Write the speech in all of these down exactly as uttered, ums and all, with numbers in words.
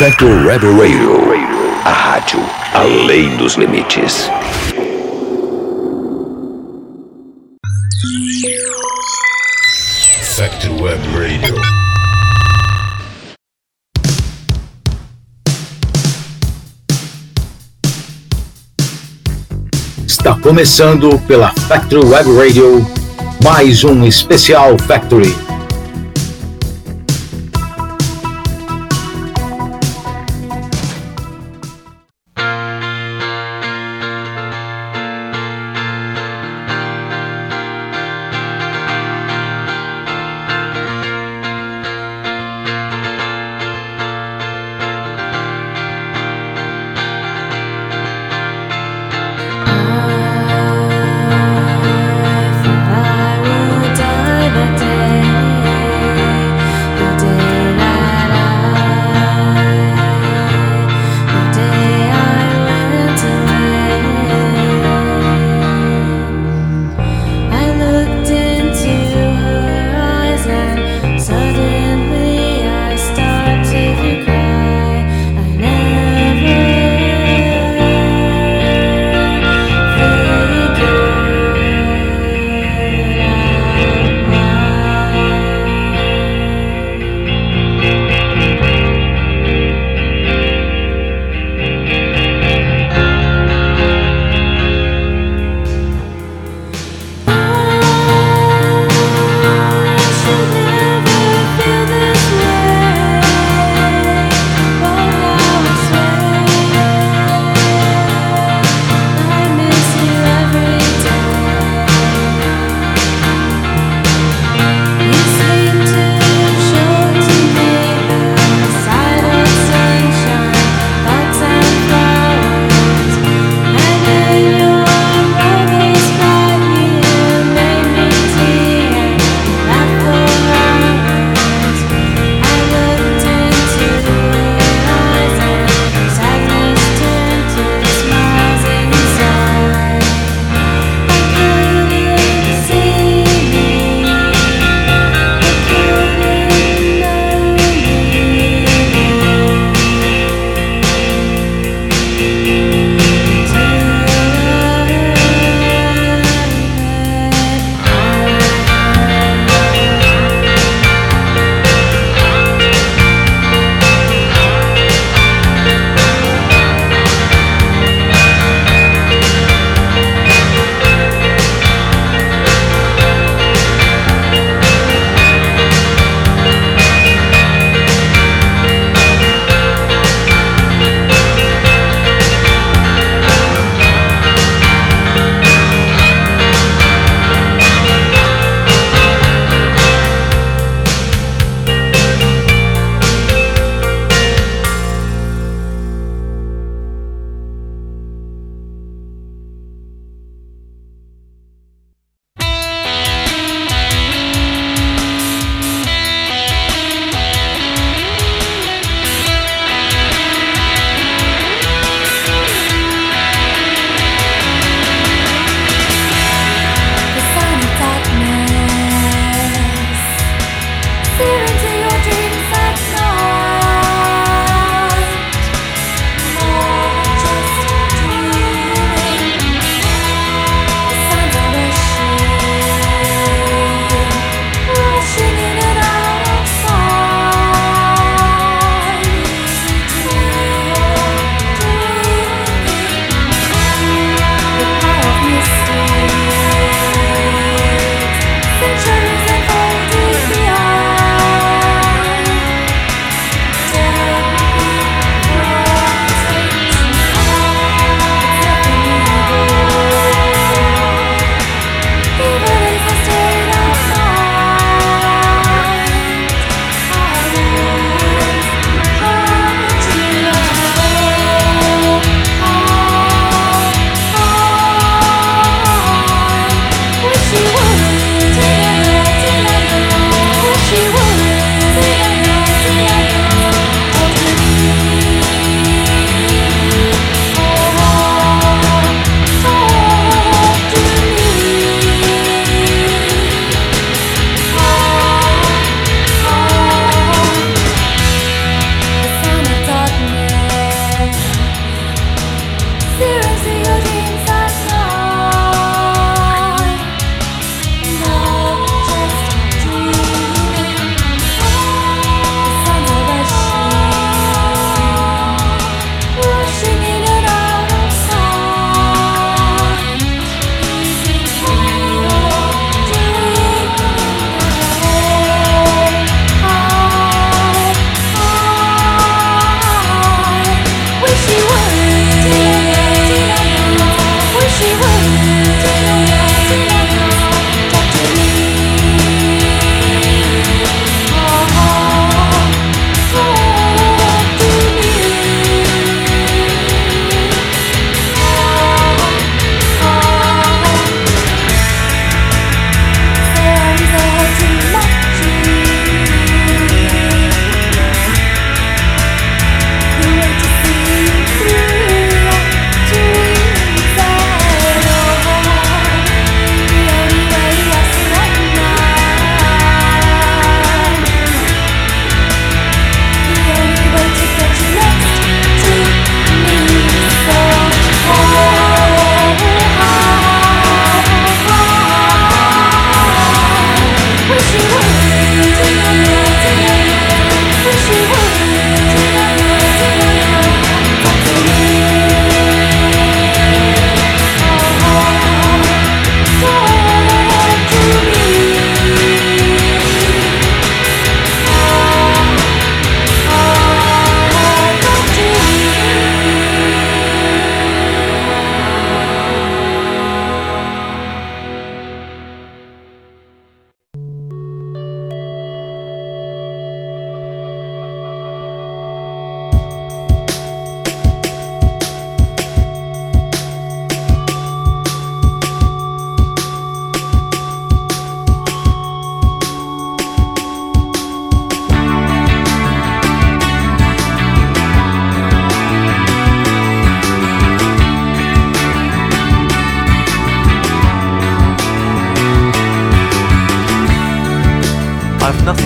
Factor Rebel Radio, a rádio além dos limites. Factor Web Radio. Está começando pela Factory Web Radio, mais um especial Factory. I would die that day.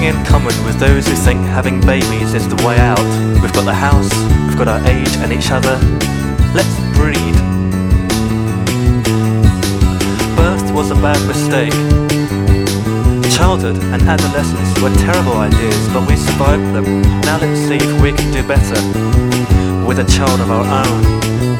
in common with those who think having babies is the way out. We've got the house, we've got our age and each other. Let's breed. Birth was a bad mistake. Childhood and adolescence were terrible ideas, but we survived them. Now let's see if we can do better with a child of our own.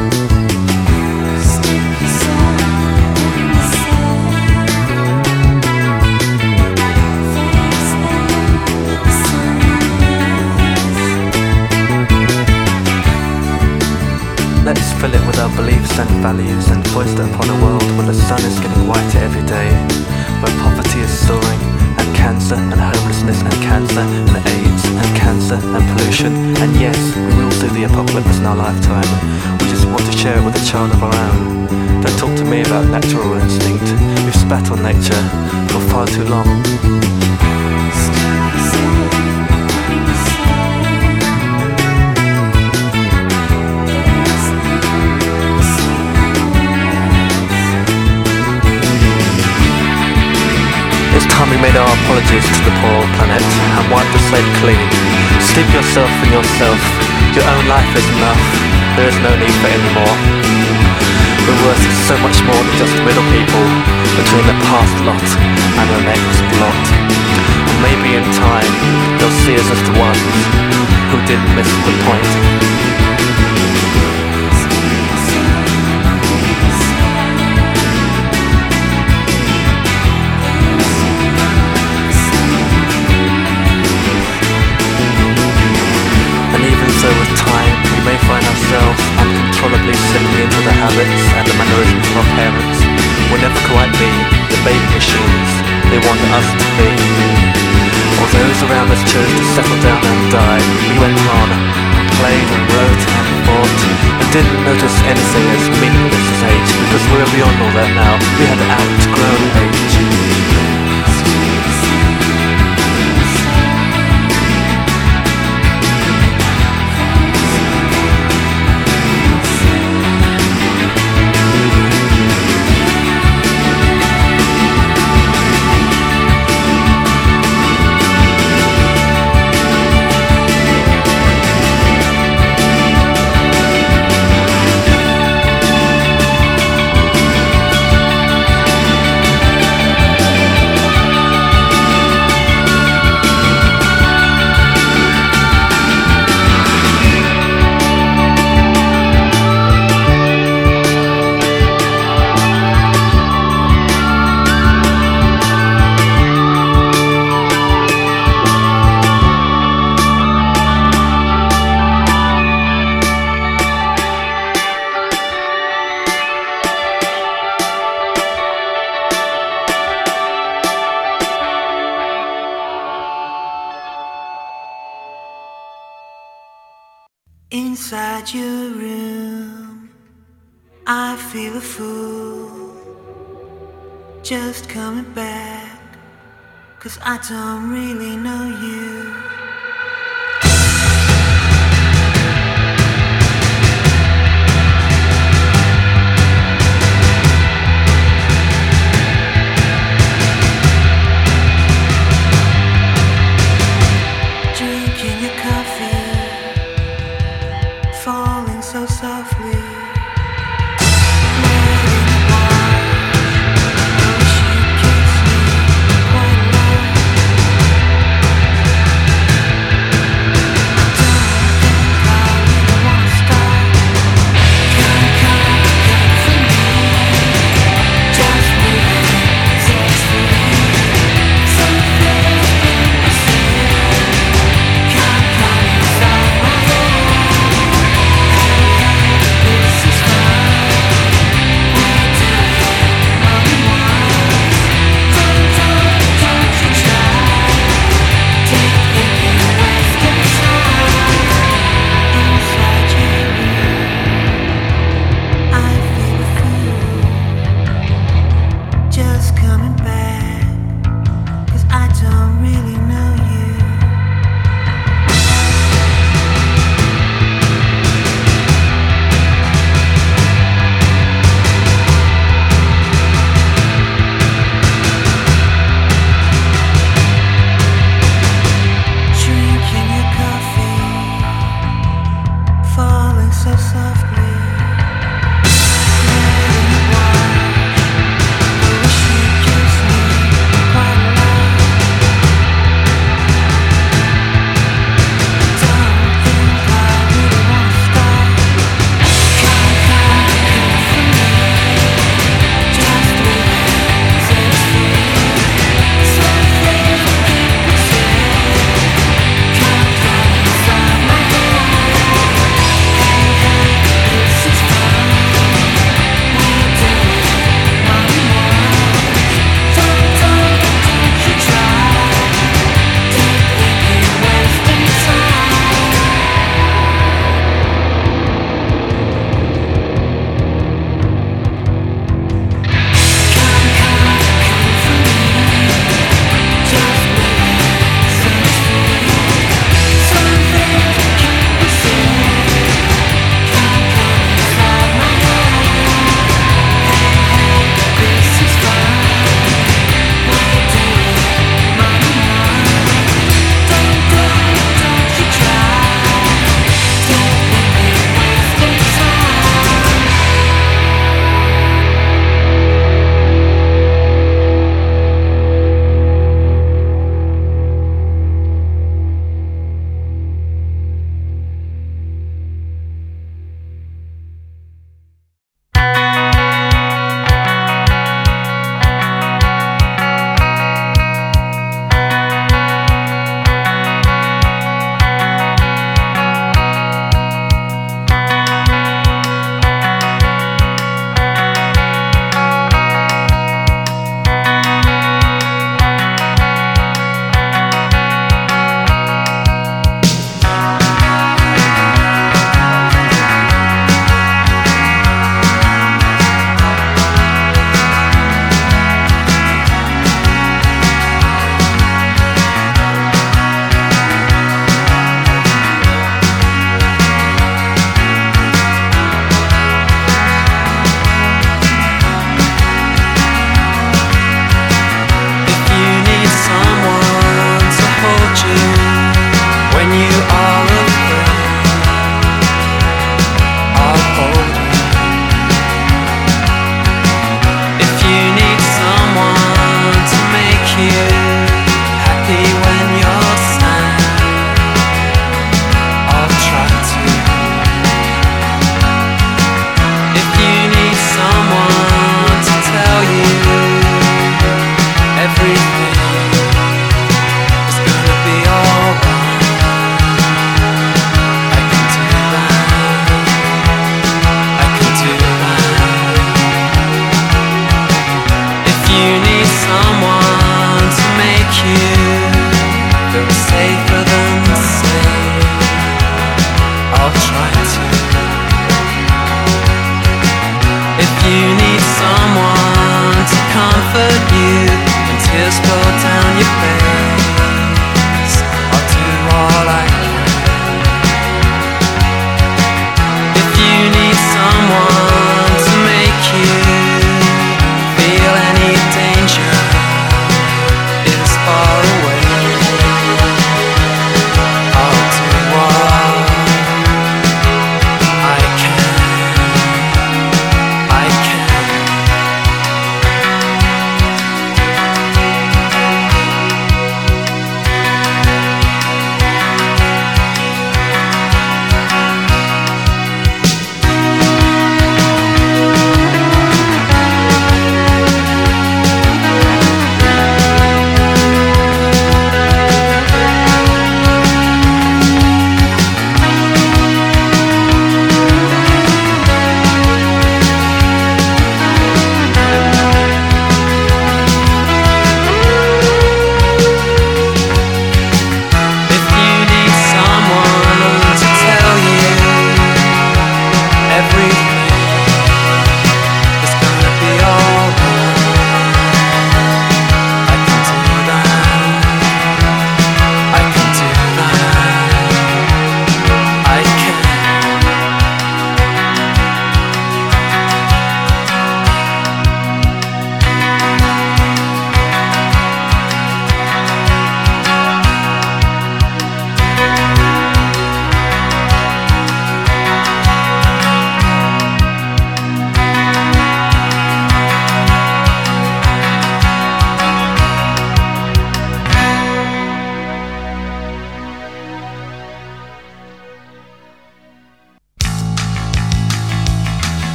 Let's fill it with our beliefs and values and foist it upon a world where the sun is getting whiter every day, where poverty is soaring, and cancer and homelessness and cancer and AIDS and cancer and pollution. And yes, we will see the apocalypse in our lifetime. We just want to share it with a child of our own. Don't talk to me about natural instinct. We've spat on nature for far too long. It's time we made our apologies to the poor old planet and wiped the slate clean. Steep yourself in yourself. Your own life is enough. There is no need for any more. We're worth so much more than just middle people between the past lot and the next lot. And maybe in time they'll see us as the ones who didn't miss the point. So with time, we may find ourselves uncontrollably slipping into the habits and the mannerisms of our parents. We'll never quite be the baby machines they want us to be. While those around us chose to settle down and die, we went on, played and wrote and fought, and didn't notice anything as meaningless as age, because we were beyond all that now. We had outgrown age. Inside your room, I feel a fool, just coming back, 'cause I don't really know you. Drinking your coffee, falling so softly.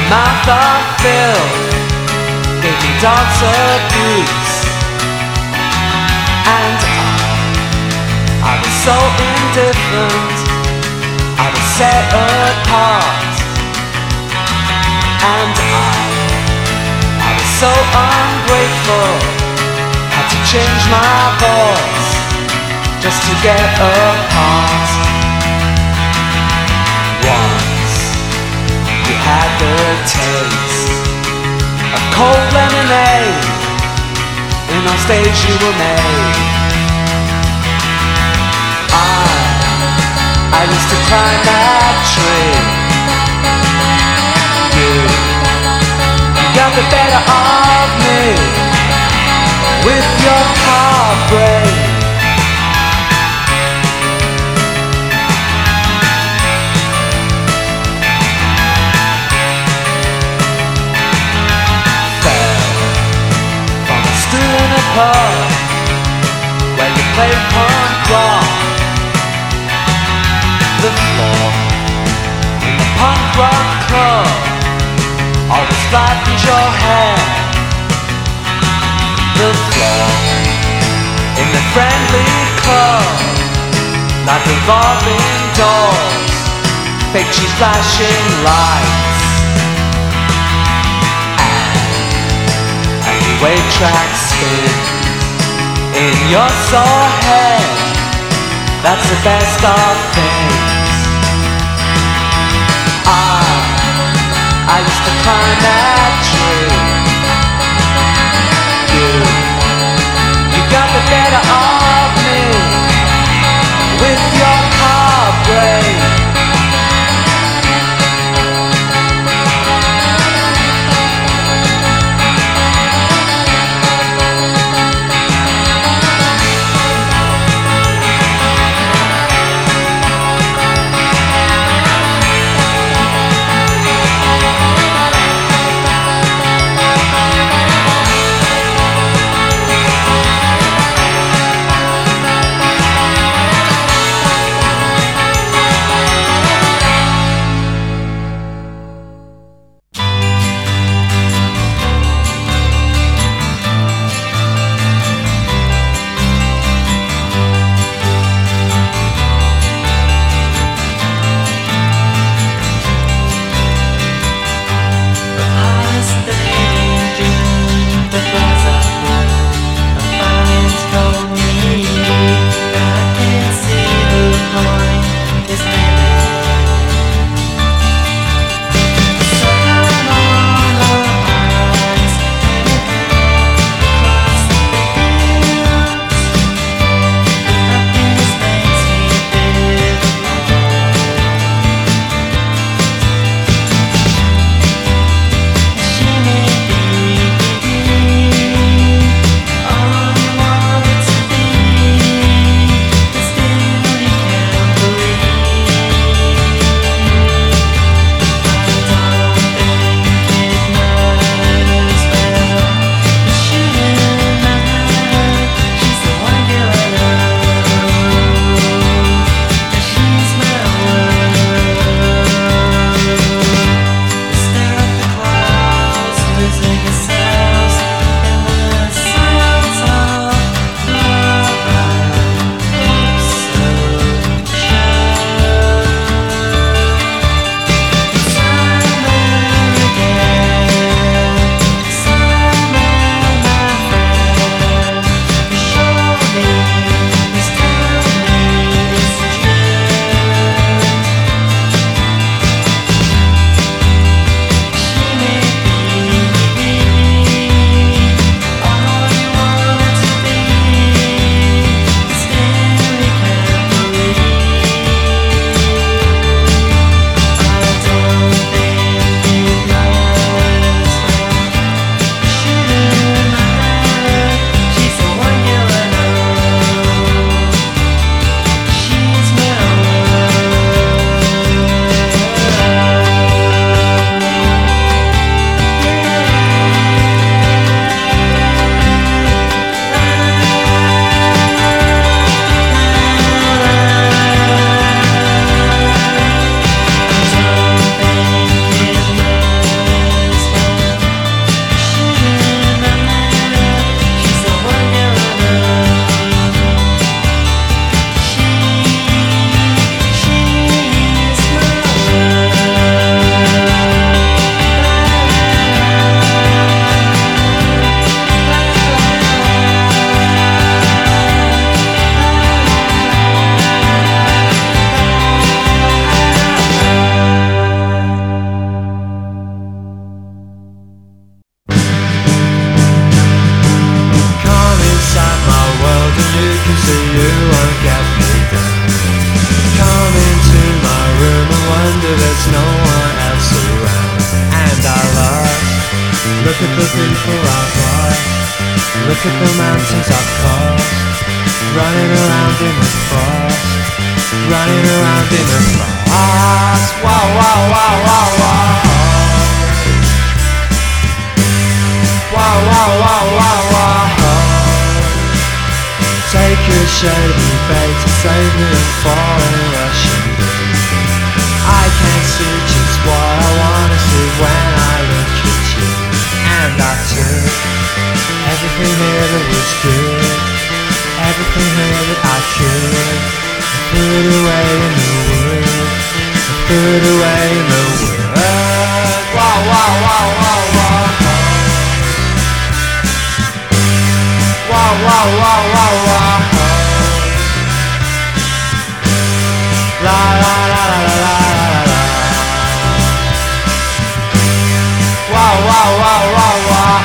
mouth of filth gave me dog's abuse. And I, I was so indifferent, I was set apart. And I, I was so ungrateful, had to change my voice just to get apart. Once you had the taste of cold lemonade, and on stage you were made. I, I used to climb that tree. You, you got the better of me with your car brain. Pub, where you play punk rock. The floor in the punk rock club always flattens your hair. The floor in the friendly club, like revolving doors, picture flashing lights, and a new wave track spins in your sore head. That's the best of things. I, I used to climb that tree. You, you got the better of me with your car brain. Look at the people I've lost. Look at the mountains I've crossed. Running around in the frost. Running around in the frost. Wow, wow, wow, wow, wow. Wow, wow, wow, wow, wow. Take your shady bait to save me and fall in a rushing breeze. I can't see just what I wanna see when I look at you. And I took everything here that was good, everything here that I could, and threw it away in the wood, and threw it away in the wood. Wow, wow, wow, wow, wow. Wow, wow, wow, wow, wow. La la la la la la la. Wow, wow, wow, wow, wow.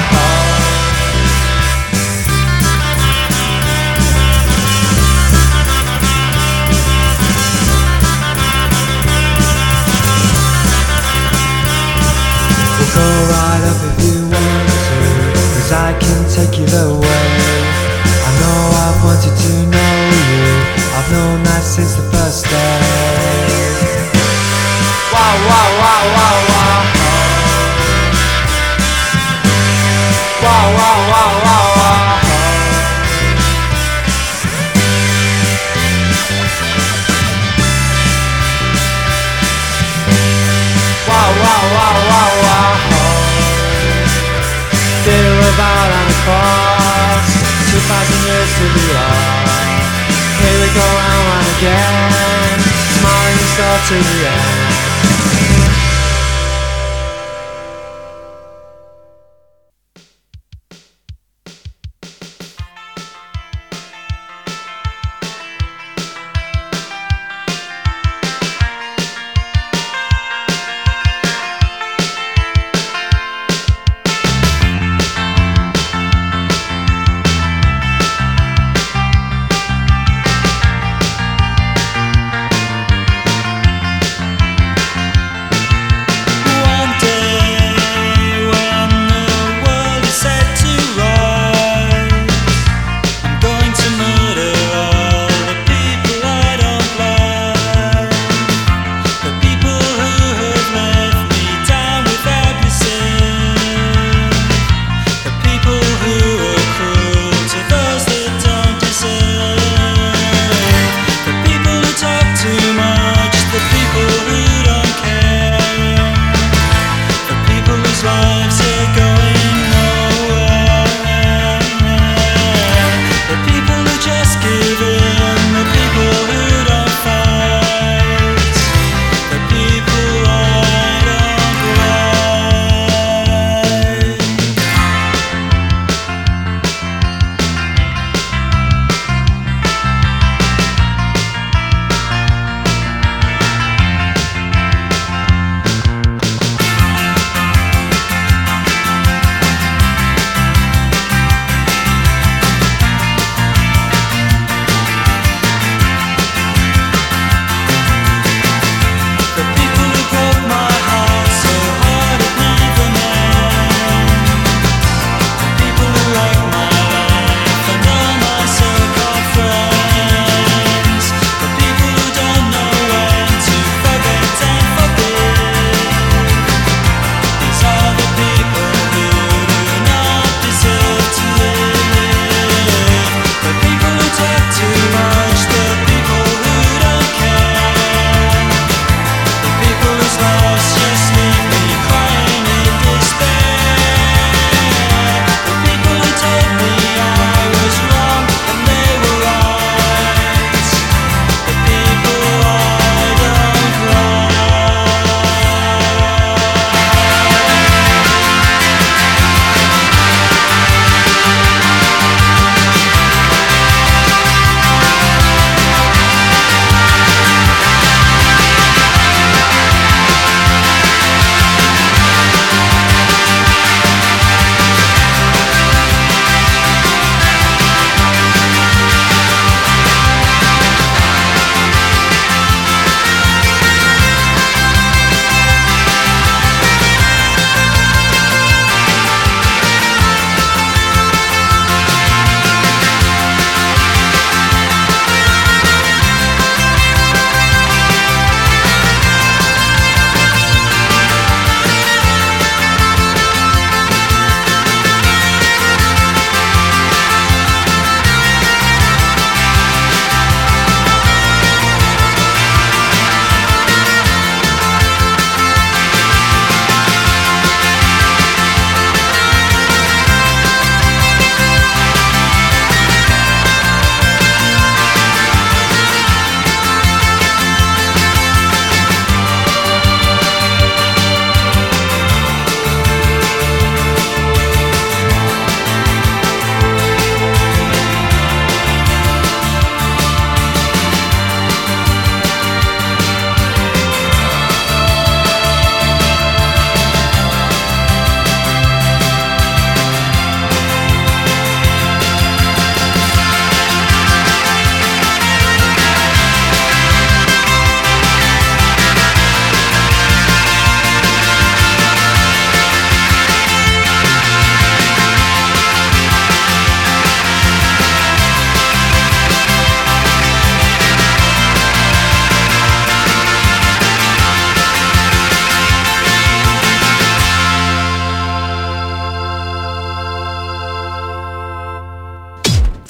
We'll go right up if you want to, 'cause I can take you the way. I know I've wanted to know you, I've known that since the first day. Wow, wow, wow, wow, wow. Wow, wow, wow, wow, wow. Wow, wow, wow, wow, wow. Did it without on the cross, two thousand years to be lost. Here we go round, round again, smiling and start to the end.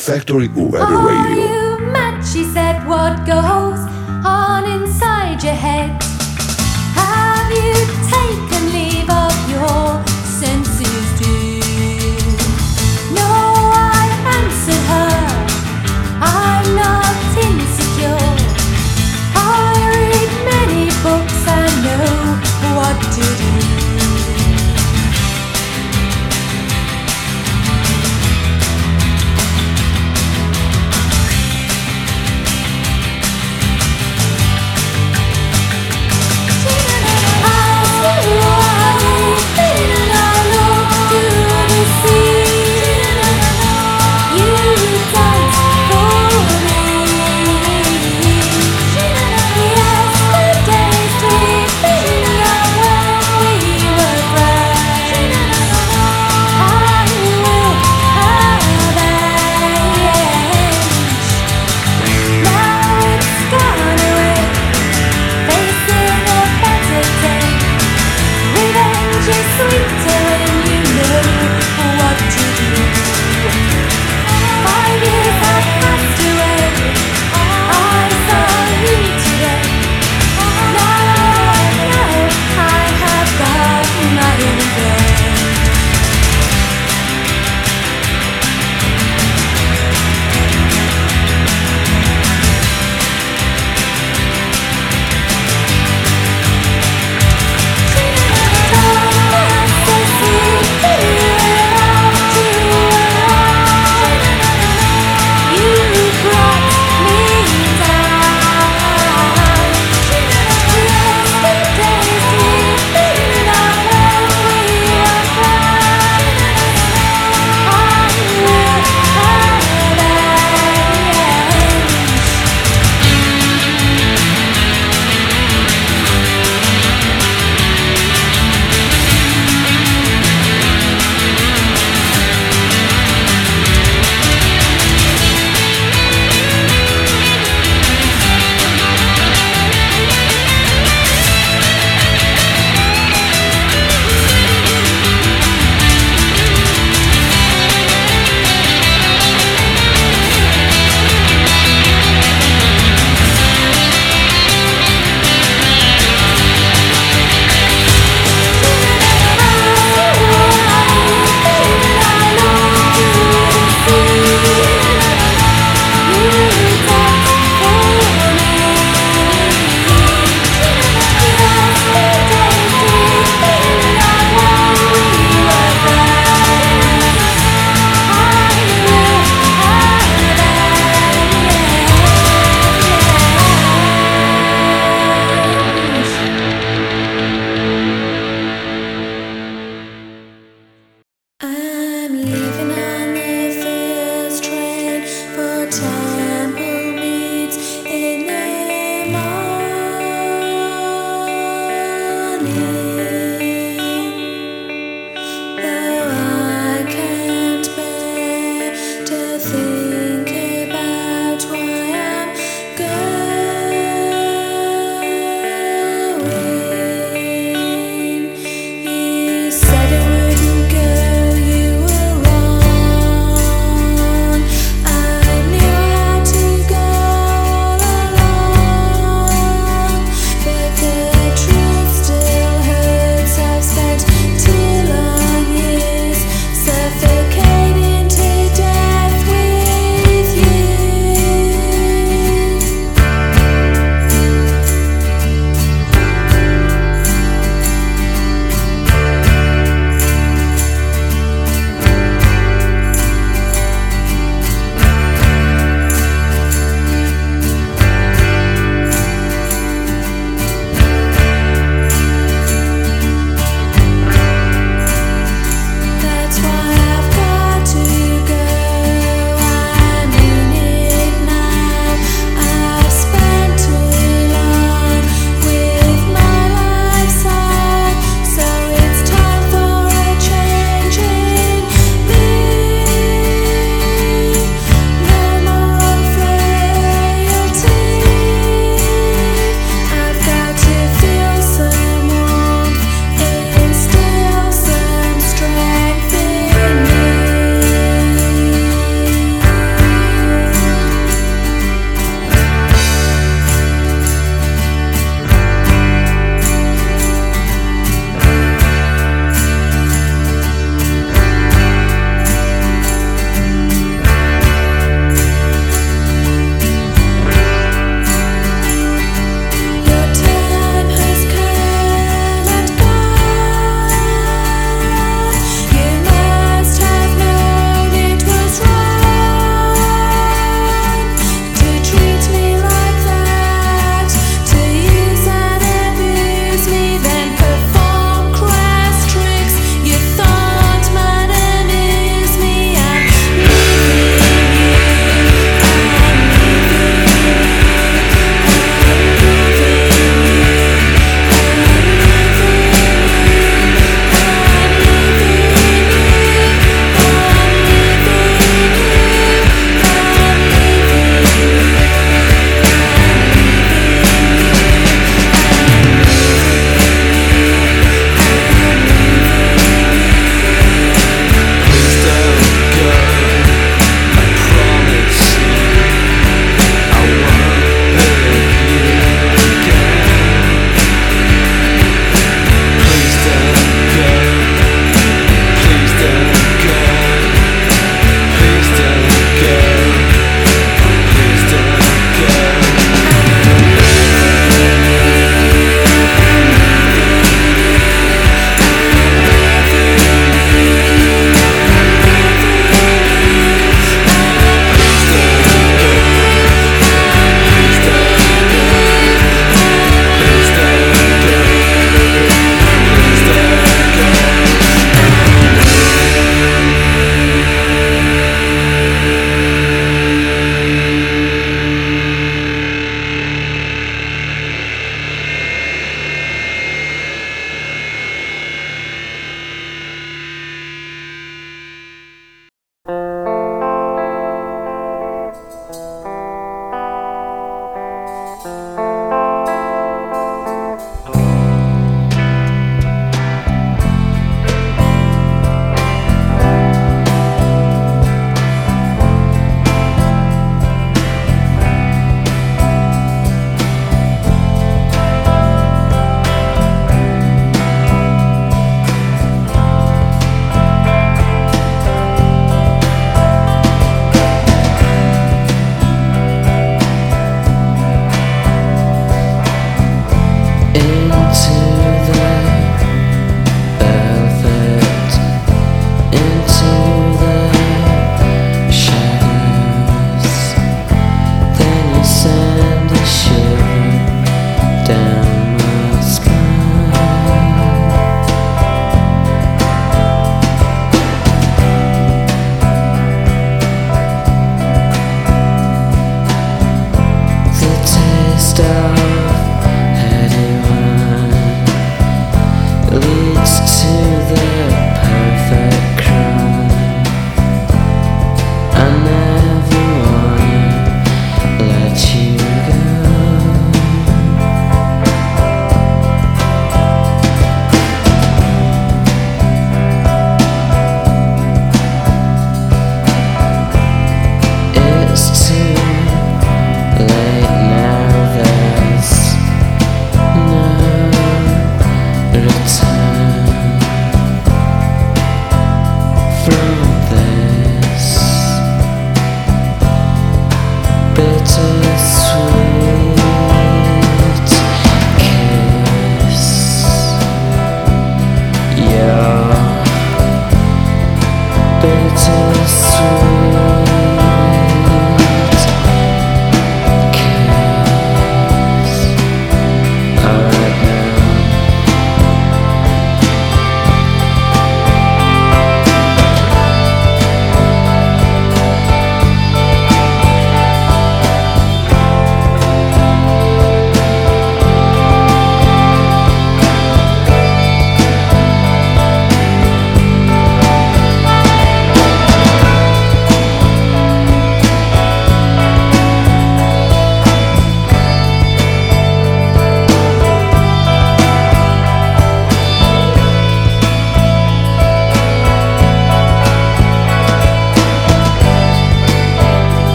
Factory Web Radio. Are you mad? She said, what goes on inside your head? Have you taken leave of your senses, dear? No, I answered her, I'm not insecure. I read many books and know what to do. I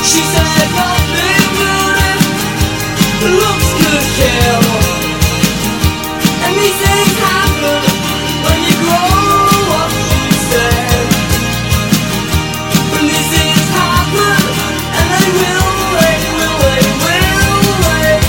She said nothing good looks could kill, and these things happen when you grow up, she said. When these things happen, and they will, they will, they will, they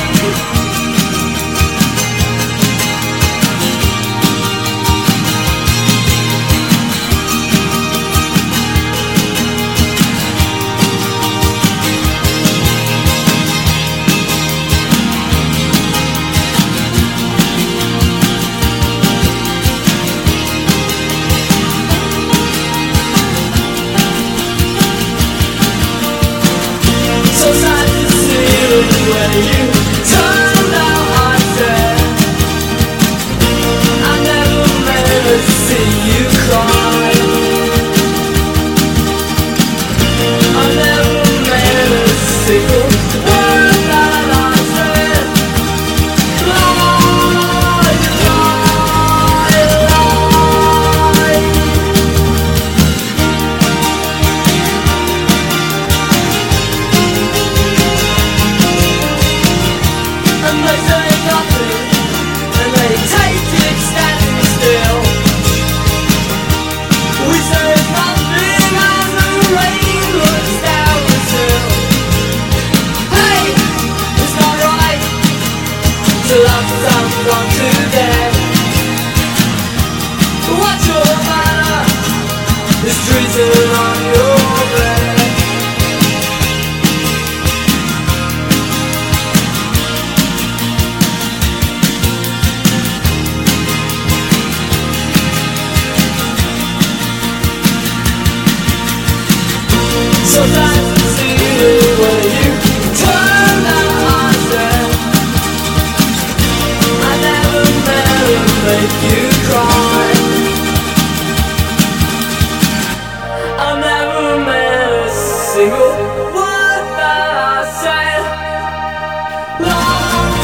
so sad to see when you turned out, I said. I never meant to see you cry. I never meant a single word that I said. Lie, lie, lie. And they say nothing, and they take it standing still. We say nothing as the rain looks down the hill. Hey, it's not right to love someone to death. What's your matter? It's treason on your bed. So sad to see you when you turn out, I said. I never meant to make you cry. I never meant a single word that I said. Lie,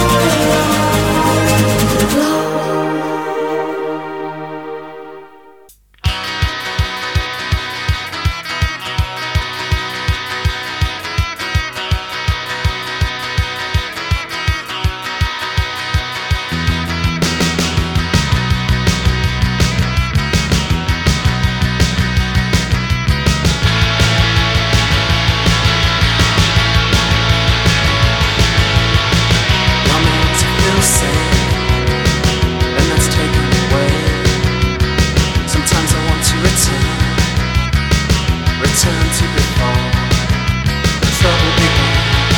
I'm meant to feel safe, and that's taken away. Sometimes I want to return, return to before the trouble began.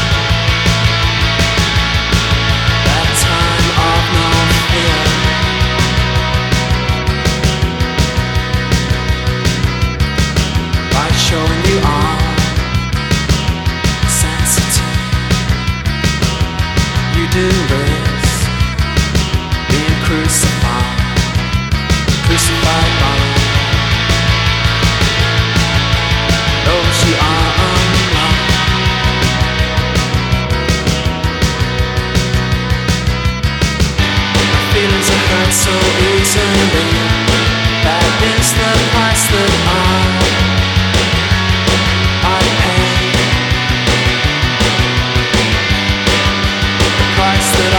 That time of no fear. By showing you are sensitive, you do risk being crucified, crucified by those you are unloved. My feelings are hurt so easily. That is the price that I, I pay. The price that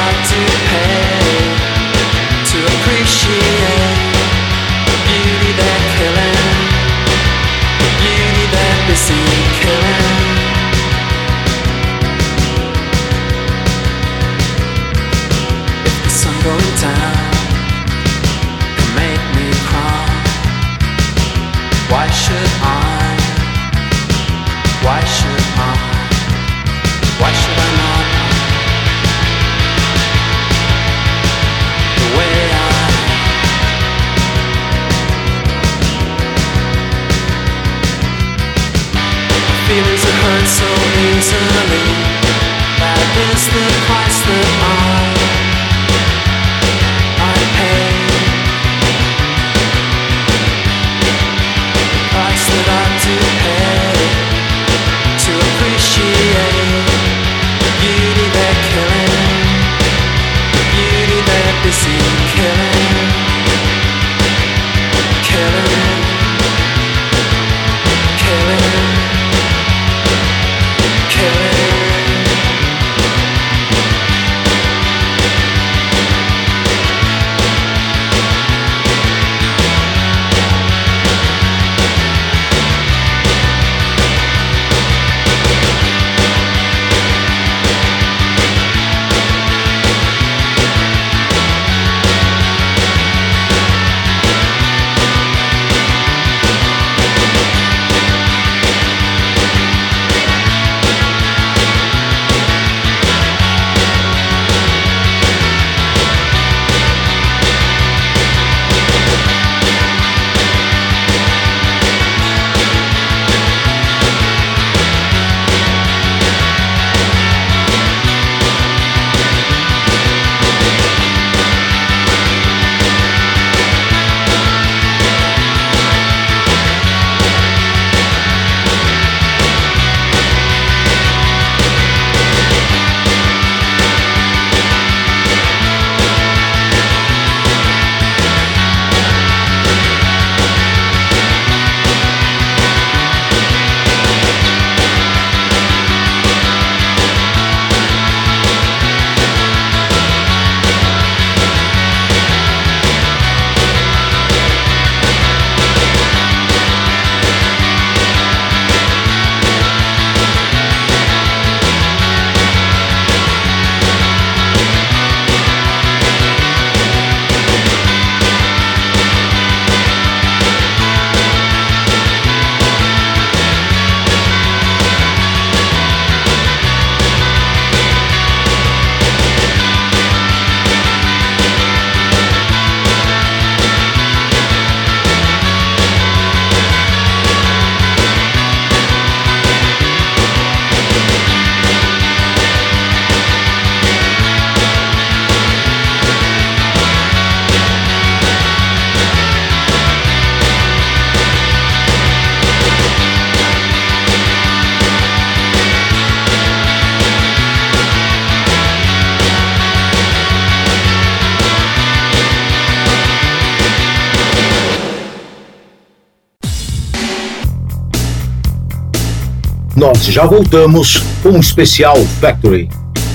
Nós já voltamos com um especial Factory.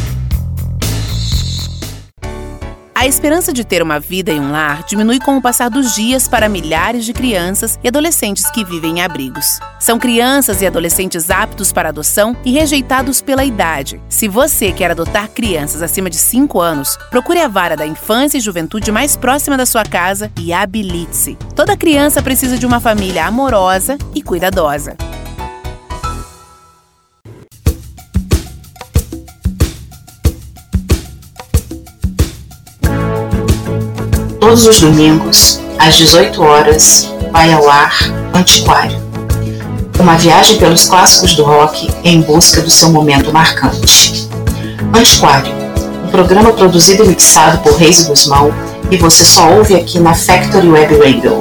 A esperança de ter uma vida e um lar diminui com o passar dos dias para milhares de crianças e adolescentes que vivem em abrigos. São crianças e adolescentes aptos para adoção e rejeitados pela idade. Se você quer adotar crianças acima de cinco anos, procure a vara da infância e juventude mais próxima da sua casa e habilite-se. Toda criança precisa de uma família amorosa e cuidadosa. Todos os domingos, às dezoito horas, vai ao ar Antiquário. Uma viagem pelos clássicos do rock em busca do seu momento marcante. Antiquário, um programa produzido e mixado por Reis e Guzmão, e você só ouve aqui na Factory Web Radio.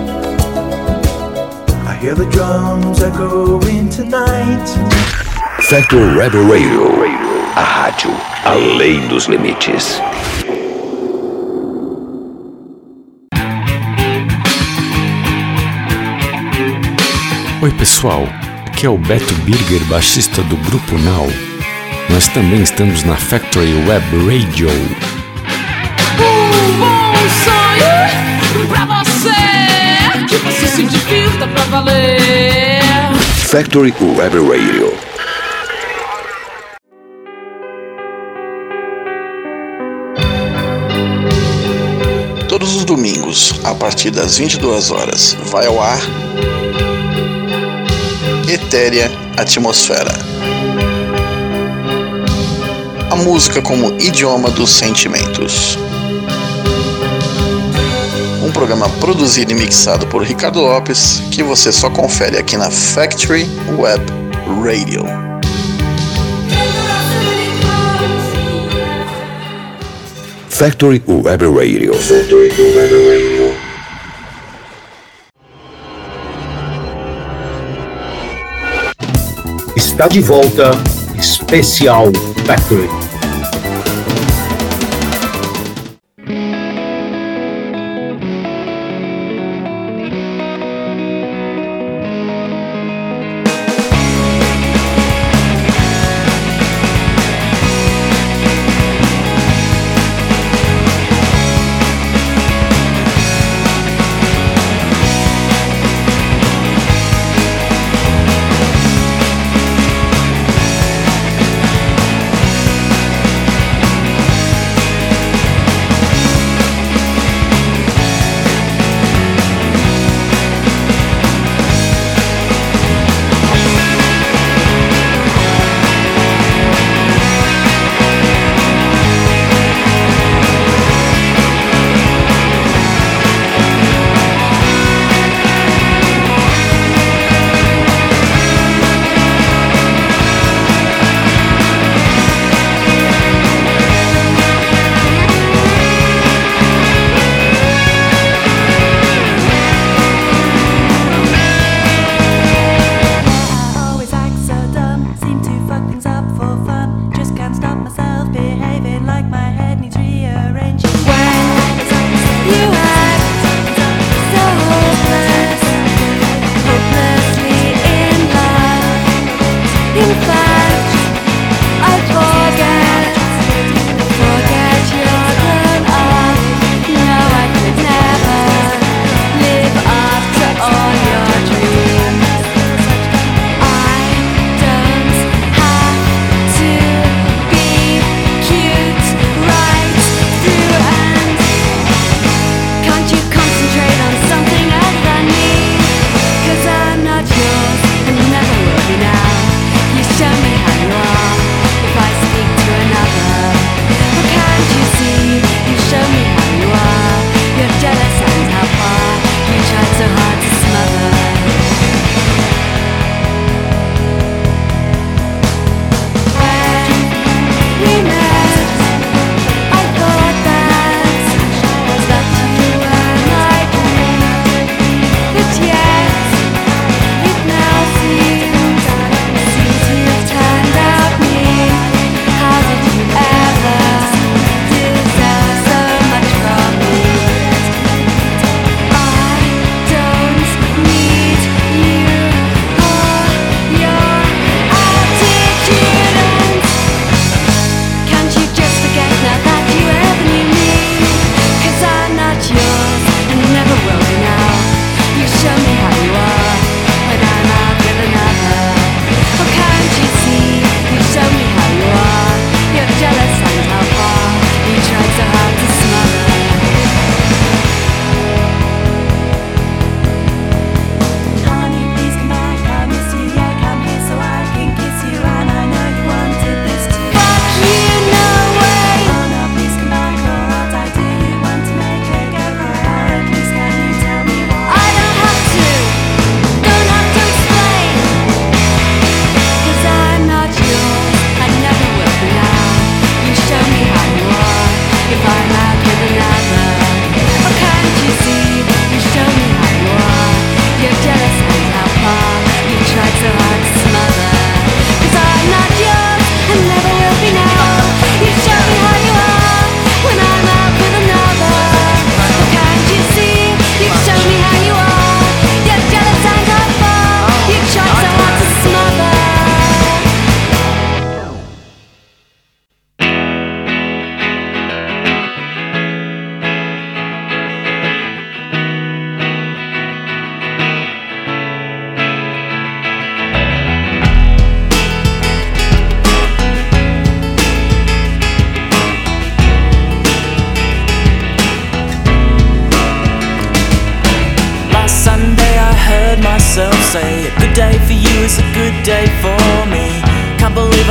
I hear the drums echoing tonight. Factory Web Radio, a rádio além dos limites. Oi pessoal, aqui é o Beto Birger, baixista do Grupo Now. Nós também estamos na Factory Web Radio. Um bom sonho pra você, que você se divirta pra valer. Factory Web Radio. Todos os domingos, a partir das vinte e duas horas, vai ao ar Etérea Atmosfera. A música como idioma dos sentimentos. Um programa produzido e mixado por Ricardo Lopes, que você só confere aqui na Factory Web Radio. Factory Web Radio. Factory Web Radio. Está de volta, Especial Factory. To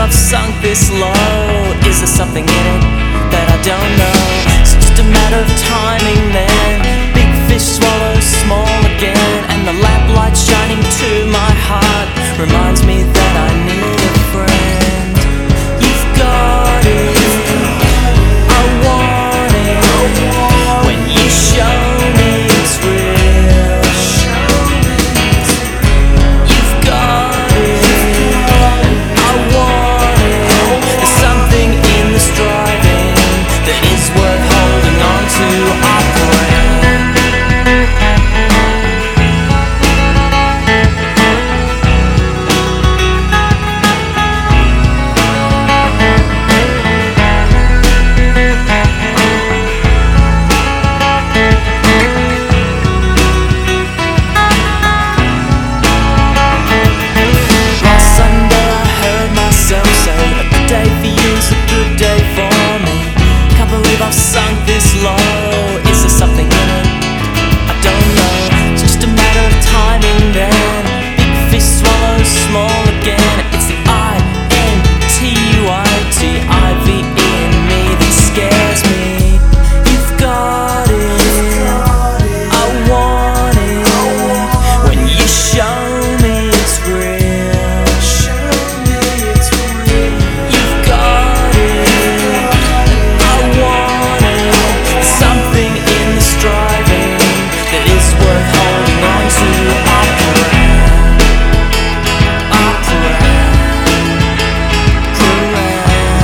I've sunk this low. Is there something in it that I don't know? It's just a matter of timing then. Big fish swallows small again, and the lamplight shining to my heart reminds me that I need a friend. You've got it, I want it. When you show me it's real, you've got it, I want it. There's something in this driving that is worth holding on to. Our friend. I've sunk this low. Is there something in it? I don't know. It's just a matter of timing then. Big fish swallows small again. It's the I N T U I T I V E in me that scares me. You've got it, I want it. When you show me it's real, you've got it, I want it. Something in this driving that is worth holding on to. Our friend, our friend, friend.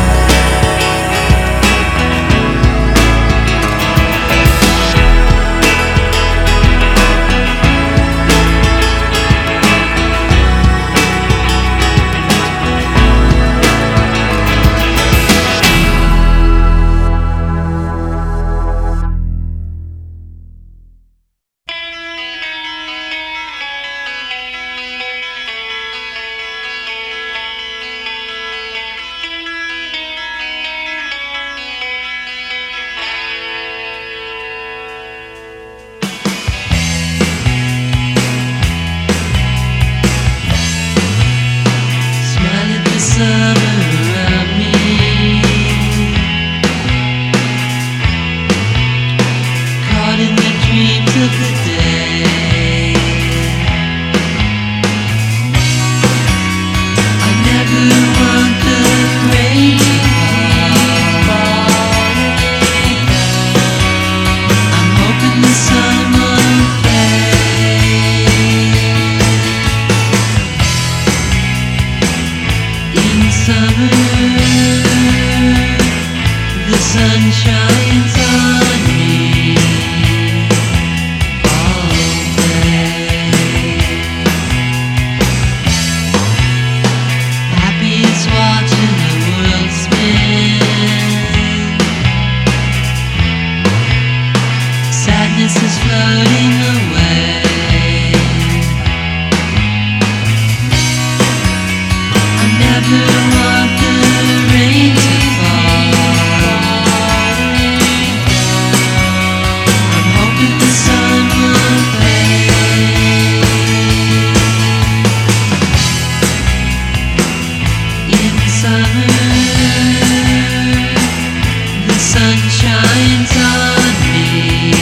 Smile at the summer around me, caught in the dreams of the day. I never want the rain to fall. I'm hoping the sun won't fade. In summer, the sun shines on me all day. Happy is watching the world spin. Sadness is floating away. I never want the rain to fall. I'm hoping the sun will fade. In summer, the sun shines on me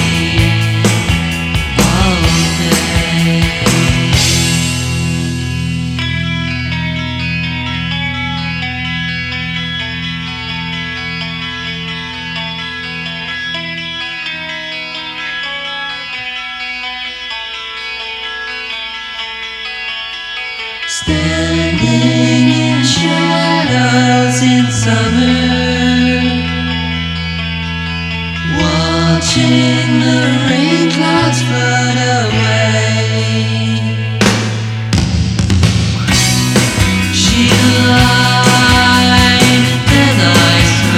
all day. Standing in shadows in summer, watching the rain clouds float away. She lied, then I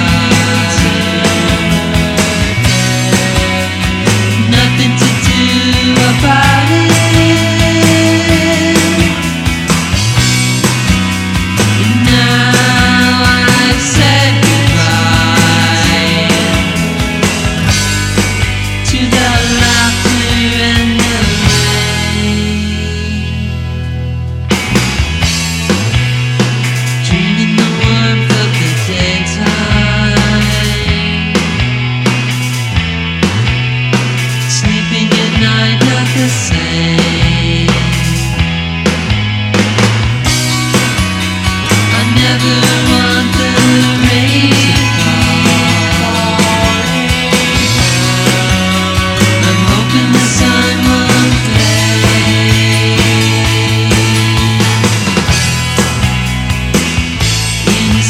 smiled. Nothing to do about it. Now I've said goodbye to the laughter and the rain.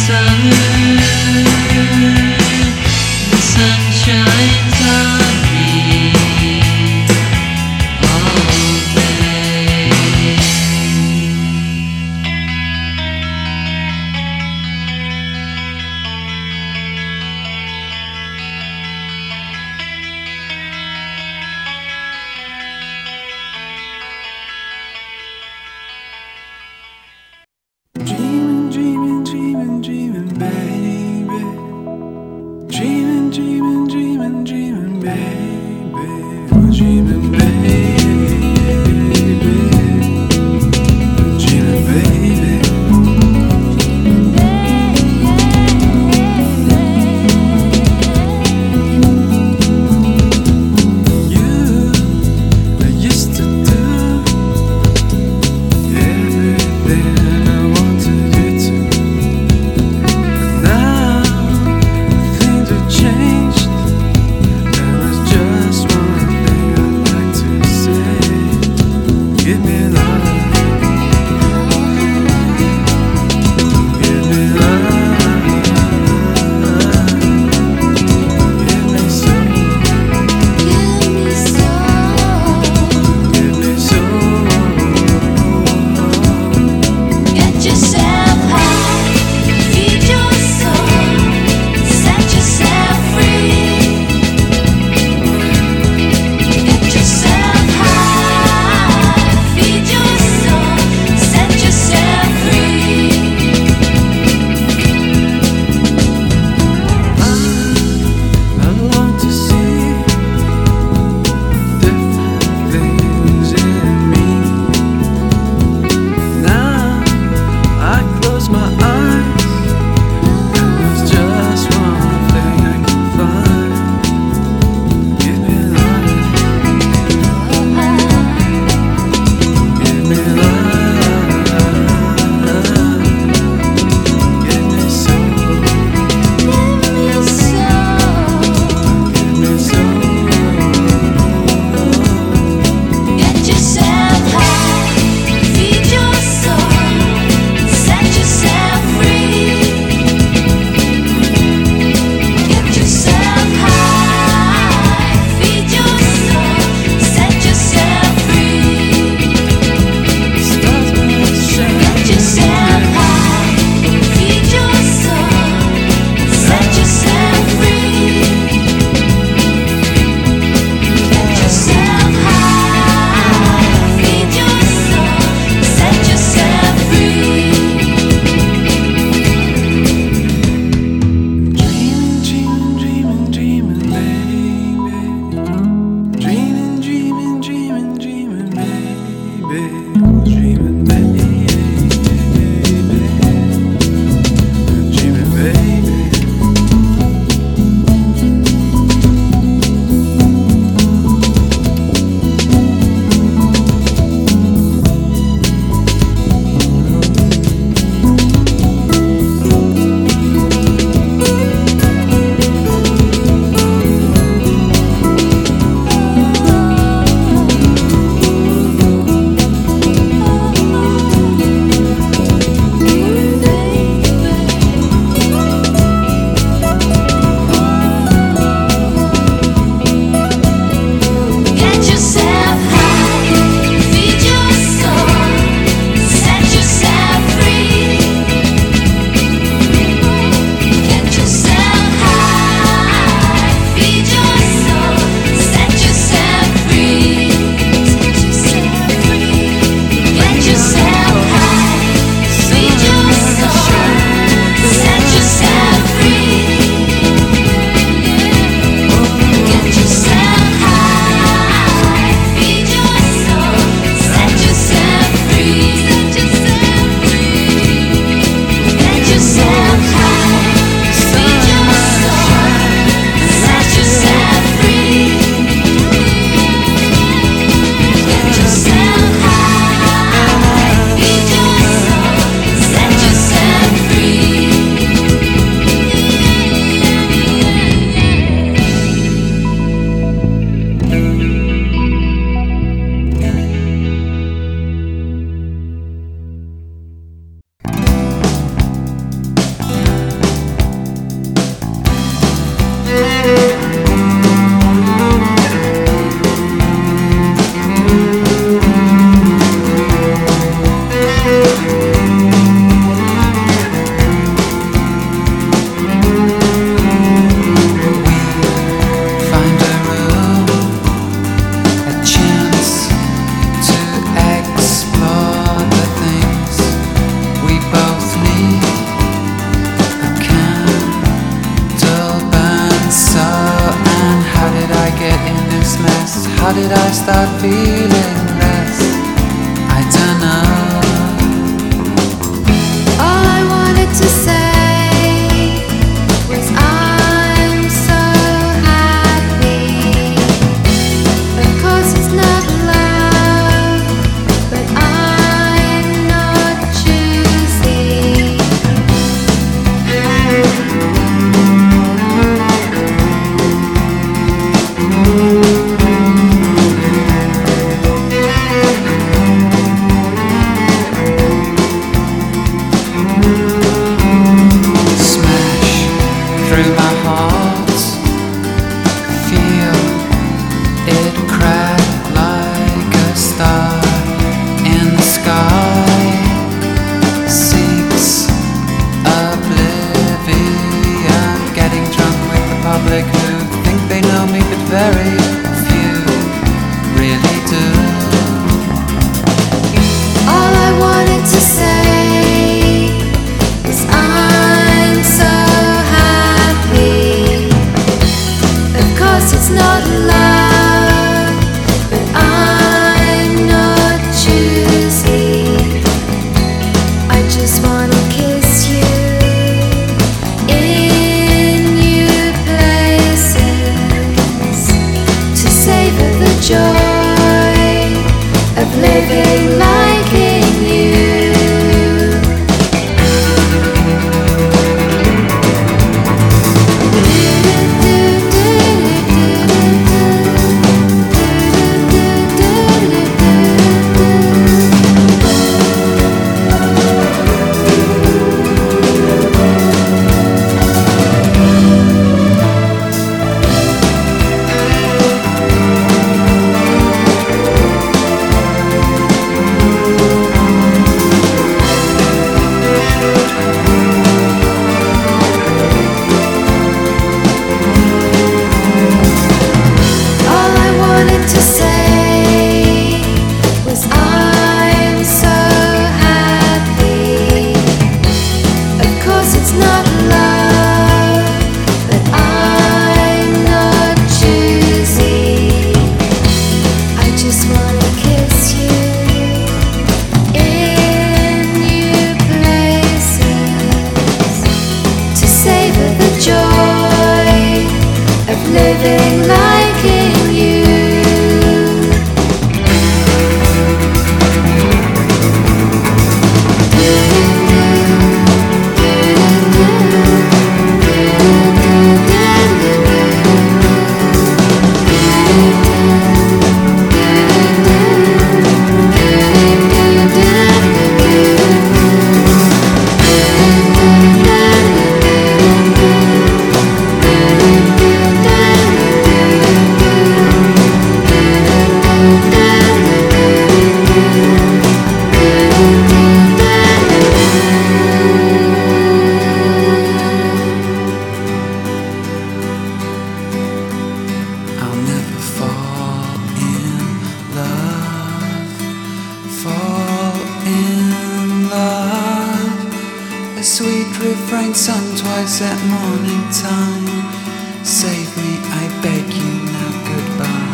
Dreaming, dreaming, dreaming, dreaming, babe. did I start feeling this? I don't know. All I wanted to say was I'm so happy. Of course it's not love, but I'm not choosy. Smash through my heart, feel it crack like a star in the sky. Seeks oblivion, getting drunk with the public who think they know me, but very few really do. All I wanted to say is I'm so happy. Of course it's not love, but I'm not choosy. I just wanna kiss you in new places to savor the joy of living like in you. All I wanted to say was I'm so happy. Of course it's not love, but I'm not choosy. I just wanna kiss you in new places to savor the joy of living like in you. I'll never fall in love, fall in love. A sweet refrain sung twice at morning time. Save me, I beg you now, goodbye.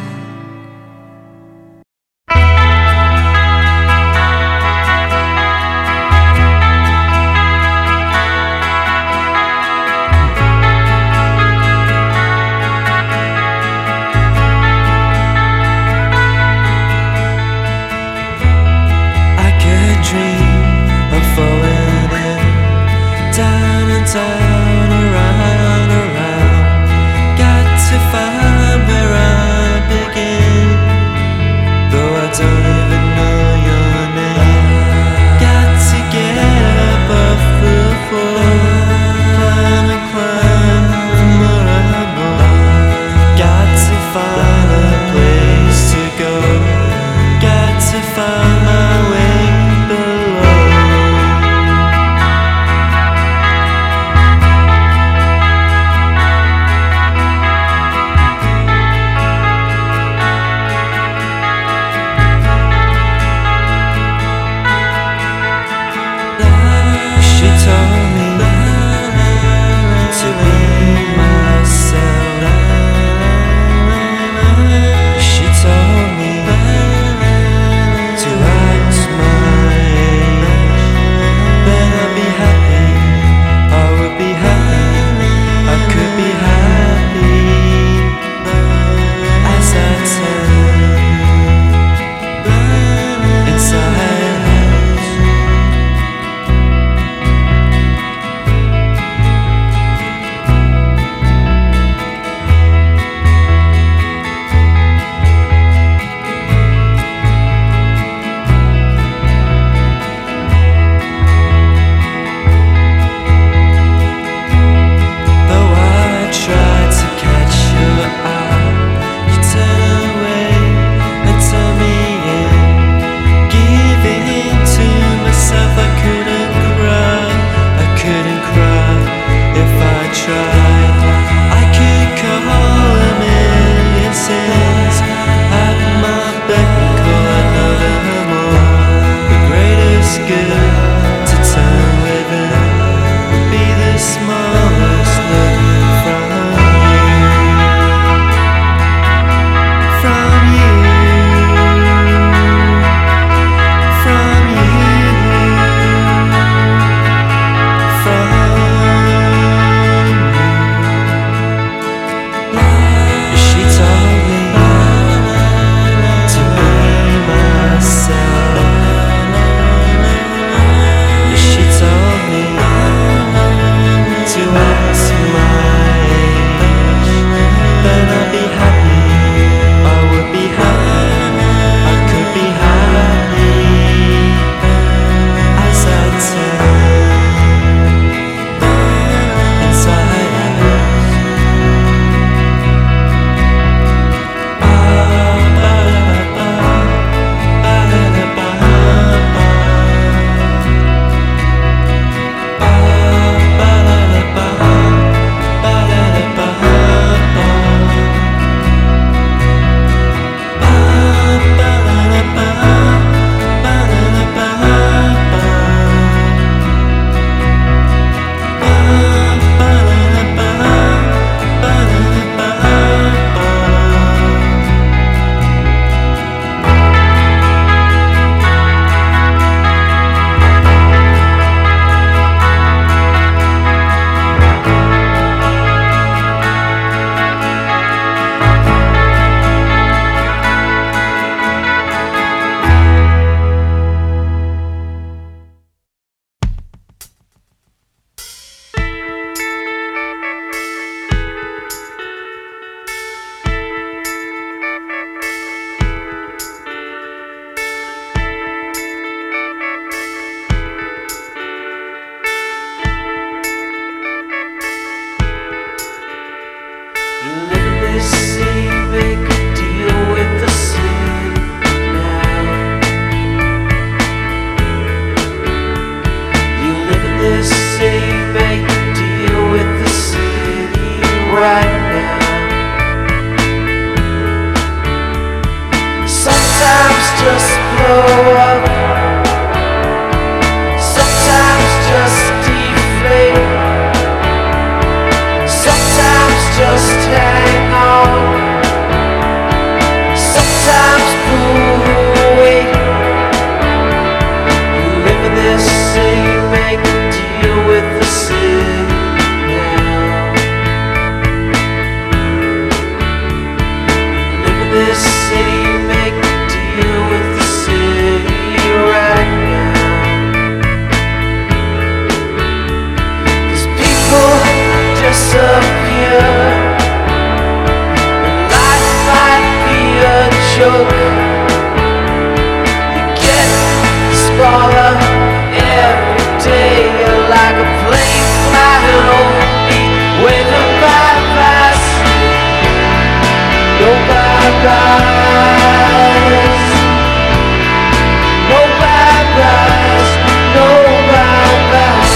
I could dream of falling in, down and down, around, around. Got to find where I begin, though I don't even know your name. Got to get up off the floor, climb and climb for more and more. Got to find a place to go, got to find my way below. disappear. Life might be a joke. You get smaller every day. You're like a plane flying over me, waving bye-byes. No bye-byes. No bye-byes. No bye-byes.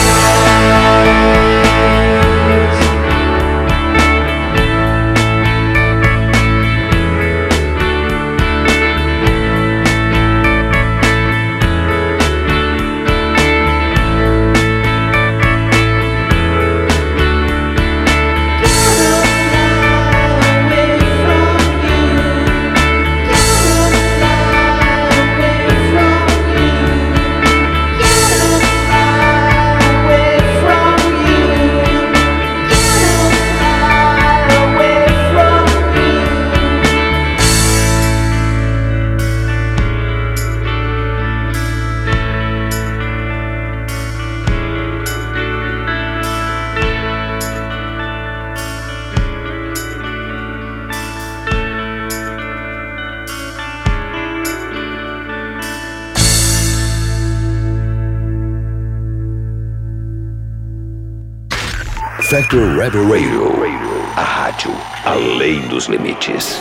Factory Web Radio, a rádio além dos limites.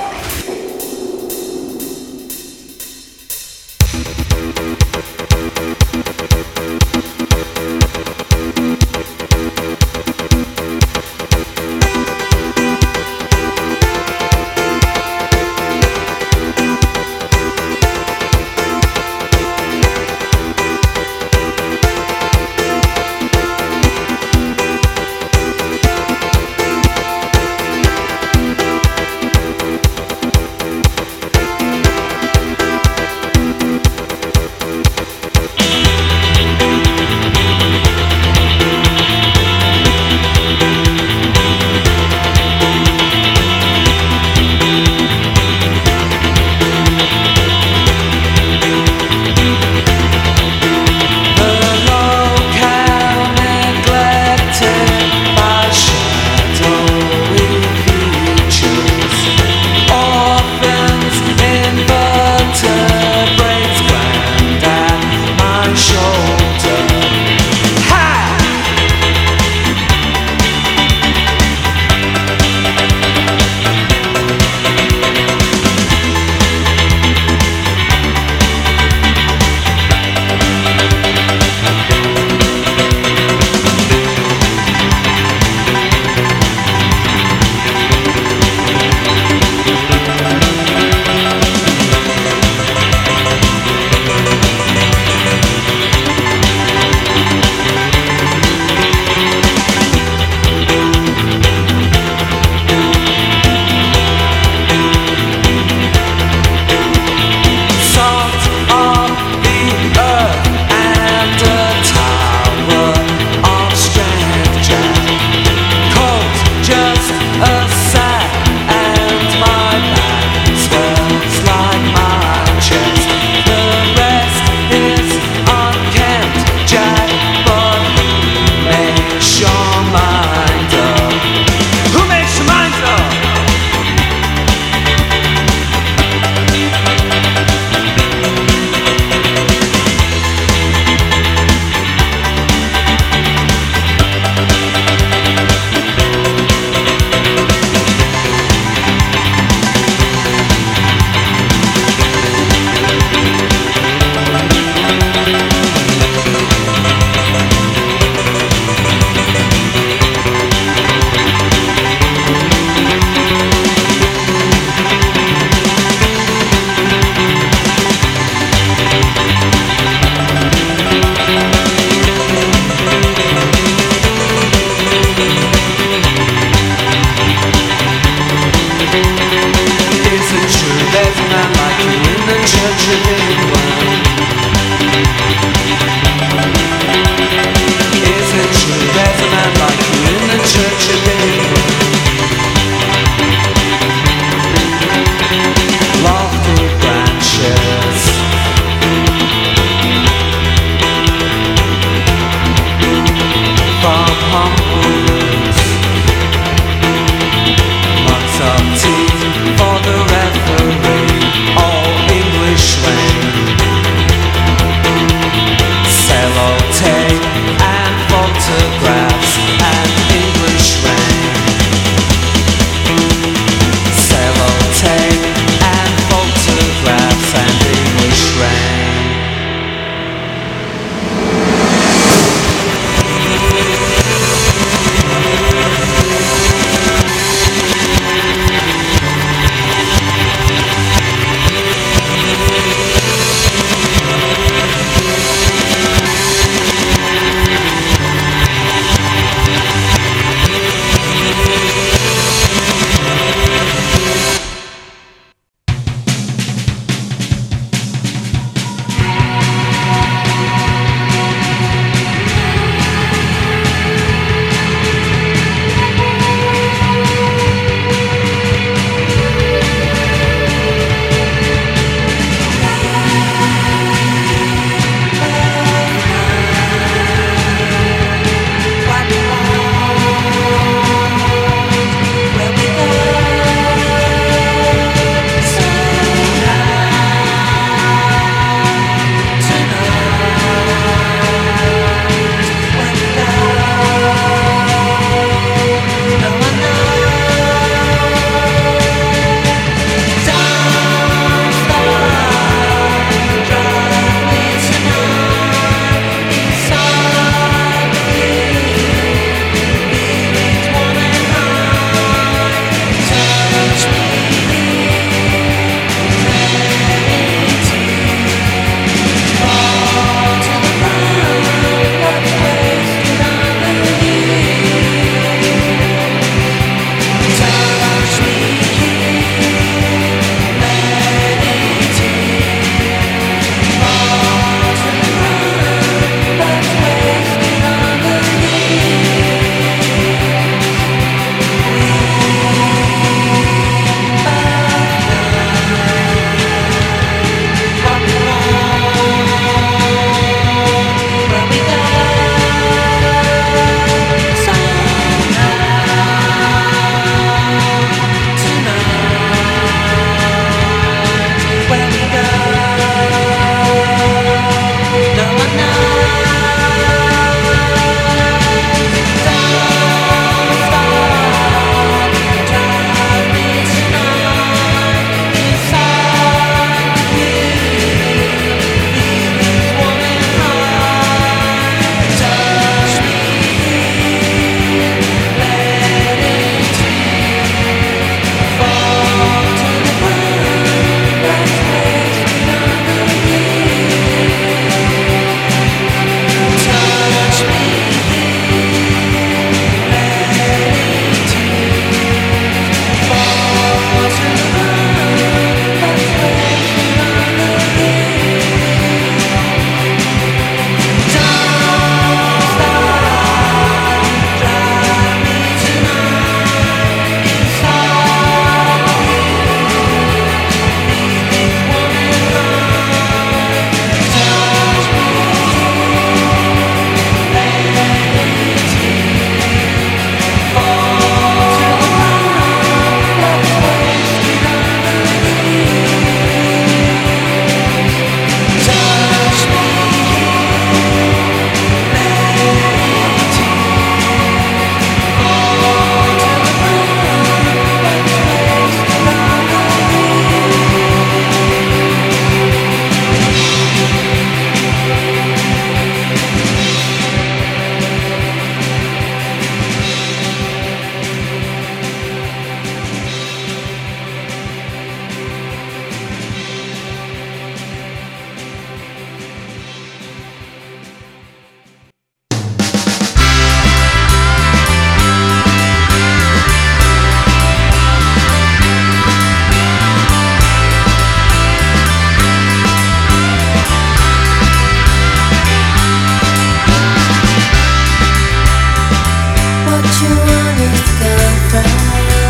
you honest girlfriend.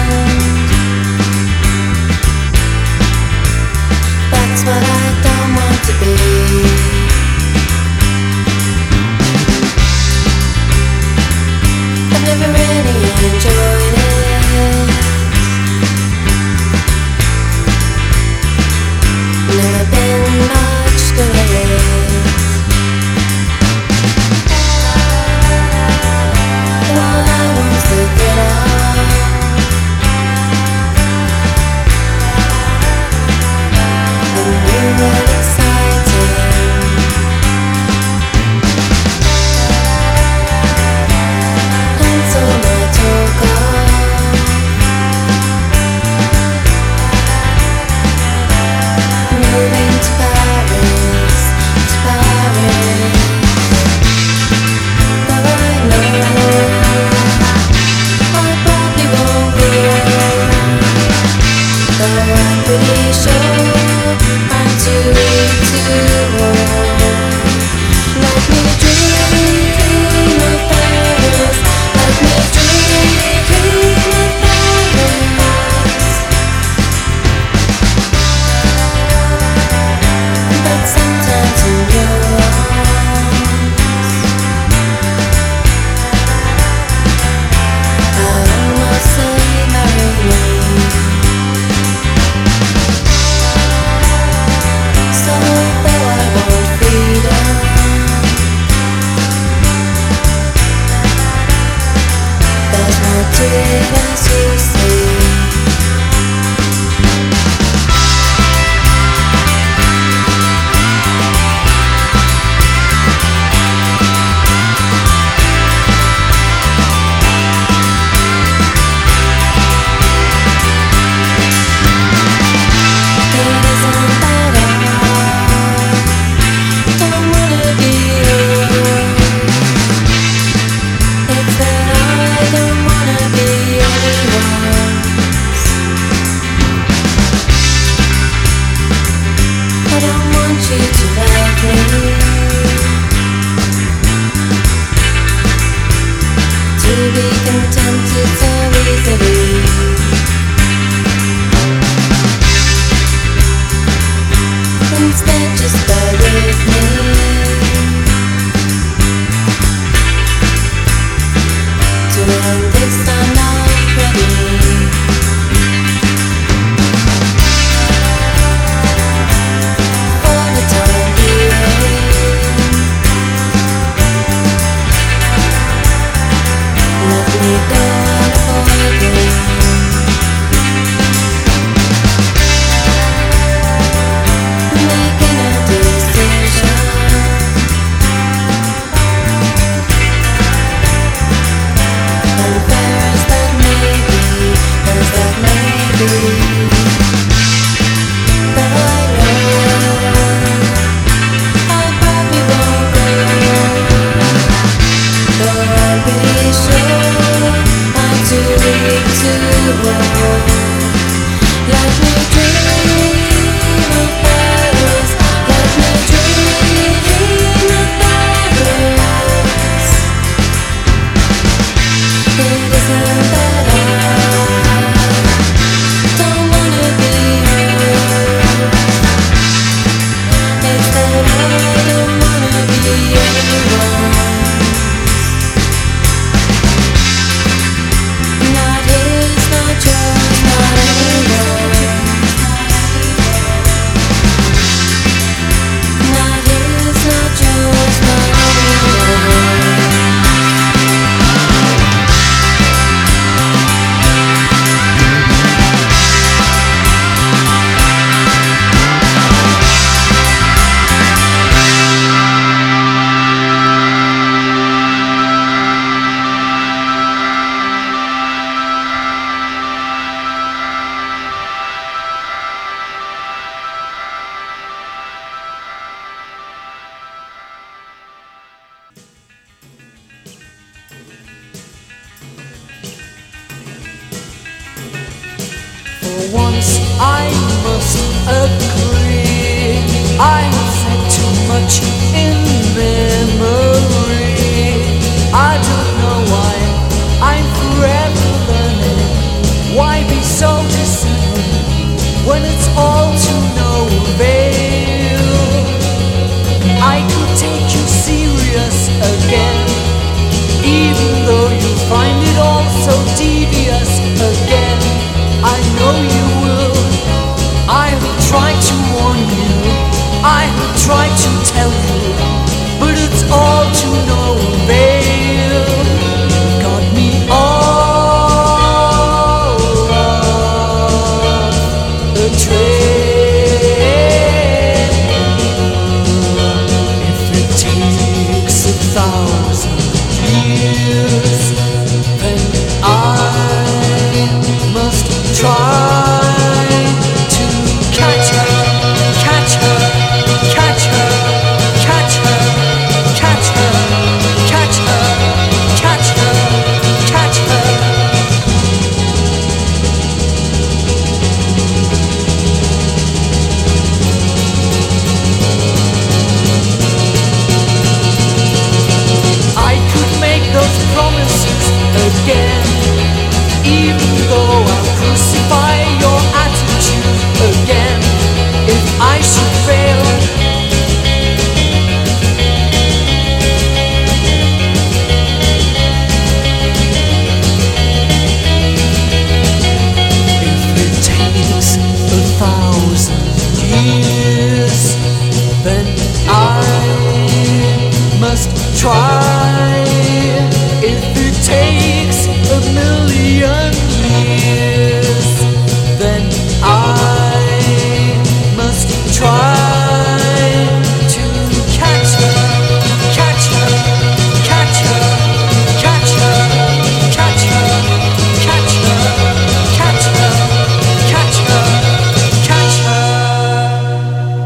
That's what I don't want to be. I've never really enjoyed it. Never been much good at it. All I want's the glitter. The new and exciting. And so I took off. Moving to Paris, to Paris. Though I know I probably won't go. Though I'm pretty sure I'm too weak to walk. Let me dream of Paris. Let me dream of Paris. But sometimes in your arms I almost say marry me. So though I want freedom, there's more to it as you see. It isn't that I don't wanna be yours. It's that I don't wanna be anyone's. I don't want you to love me, to be contented so easily. Instead, just bear with me. To end this, I'm not ready. For the time being, let me go unavoiding. Making a decision. Unfair as that may be, as that may be. But I know I probably won't go. Though I'm pretty sure I'm too weak to walk. Let me dream of Paris. Let me dream of Paris. It isn't that I don't wanna be yours. It's that I don't wanna be anyone's. Not his, not yours, not anyone's. Not his, not yours, not anyone's. For once I must agree, I have said too much in memory. I don't know why I'm even though I'll crucify your attitude again if I should fail. If it takes a thousand years, then I must try. If it takes a million years, then I must try to catch her, catch her, catch her, catch her, catch her, catch her, catch her, catch her, catch her.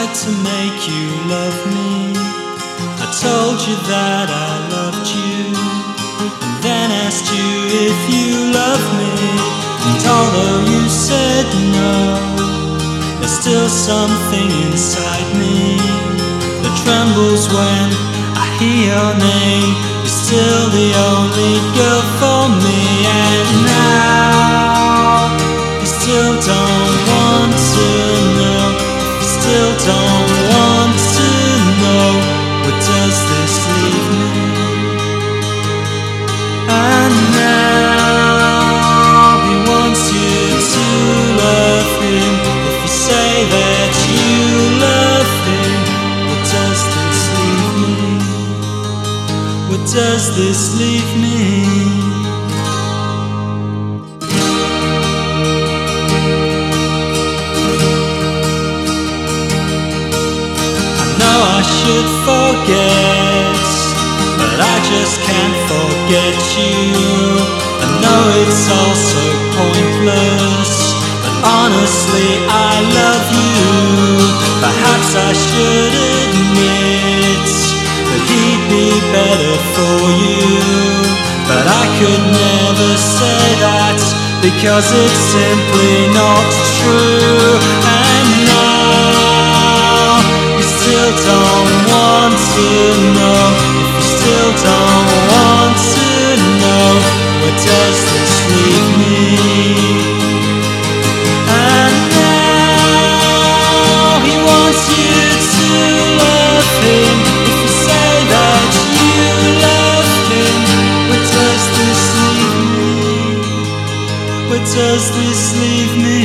tried to make you love me. I told you that I loved you, and then asked you if you loved me. And although you said no, there's still something inside me that trembles when I hear your name. You're still the only girl for me. And now you still don't want to know. You still don't want to know. Where does this leave me? And now he wants you to love him. If you say that you love him, where does this leave me? Where does this leave me? I should forget, but I just can't forget you. I know it's all so pointless, but honestly I love you. Perhaps I should admit that he'd be better for you, but I could never say that, because it's simply not true. And now you still don't want to know. If you still don't want to know, where does this leave me? And now he wants you to love him. If you say that you love him, where does this leave me? Where does this leave me?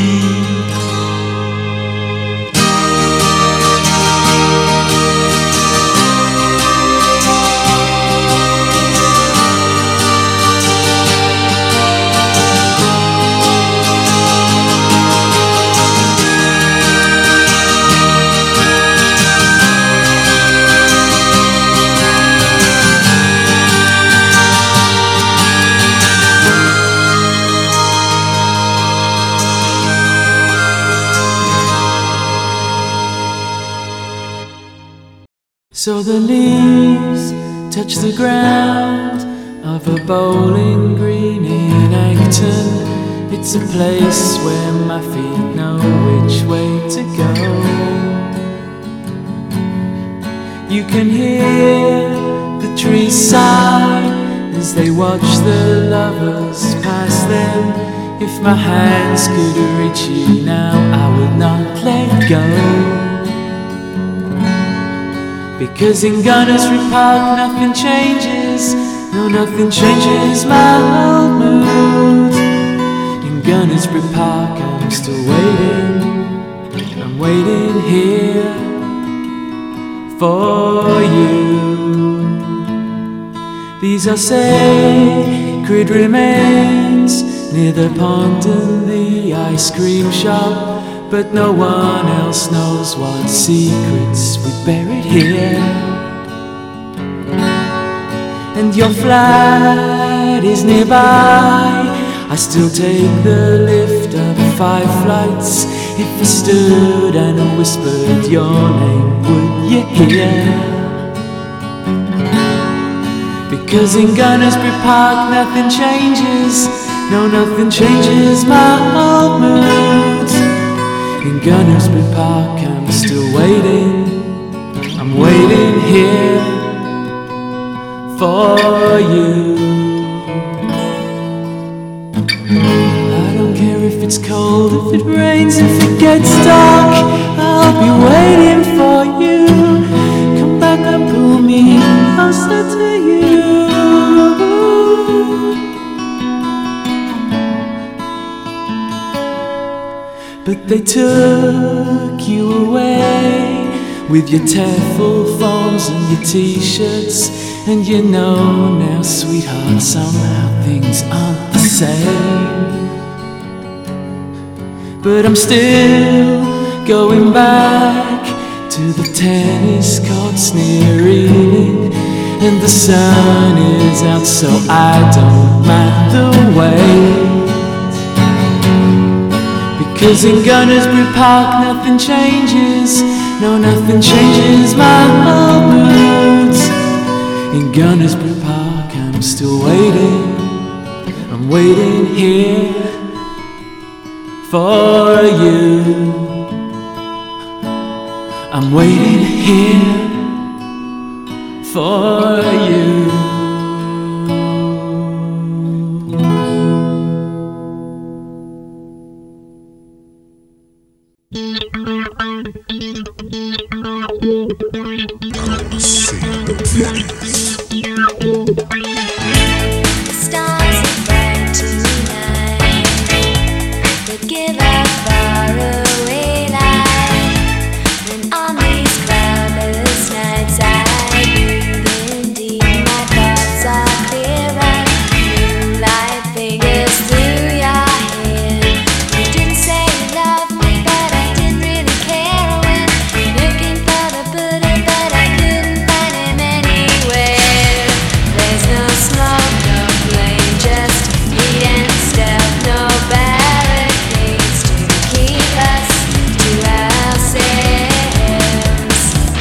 So the leaves touch the ground of a bowling green in Acton. It's a place where my feet know which way to go. You can hear the trees sigh as they watch the lovers pass them. If my hands could reach you now, I would not let go. Because in Gunnersbury Park nothing changes. No, nothing changes my old mood. In Gunnersbury Park I'm still waiting. I'm waiting here for you. These are sacred remains near the pond and the ice cream shop, but no one else knows what secrets we buried here. And your flat is nearby. I still take the lift up five flights. If I stood and whispered your name, would you hear? Because in Gunnersbury Park nothing changes. No, nothing changes my old mood. In Gunnersbury Park I'm still waiting. I'm waiting here for you. I don't care if it's cold, if it rains, if it gets dark, I'll be waiting for you. Come back and pull me closer to you. But they took you away with your tearful phones and your t-shirts. And you know now, sweetheart, somehow things aren't the same. But I'm still going back to the tennis courts near Ealing. And the sun is out, so I don't mind the wait. Because in Gunnersbury Park nothing changes. No, nothing changes my old moods. In Gunnersbury Park I'm still waiting. I'm waiting here for you. I'm waiting here for you. Stars are bright tonight. They give a faraway light. And on these cloudless nights I breathe in deep. My thoughts are clearer. Moonlight fingers through your hair. You didn't say you loved me, but I didn't really care. I went looking for the Buddha, but I couldn't find him anywhere. There's no smoke, no flame, just heat and stealth. No barricades to keep us to ourselves.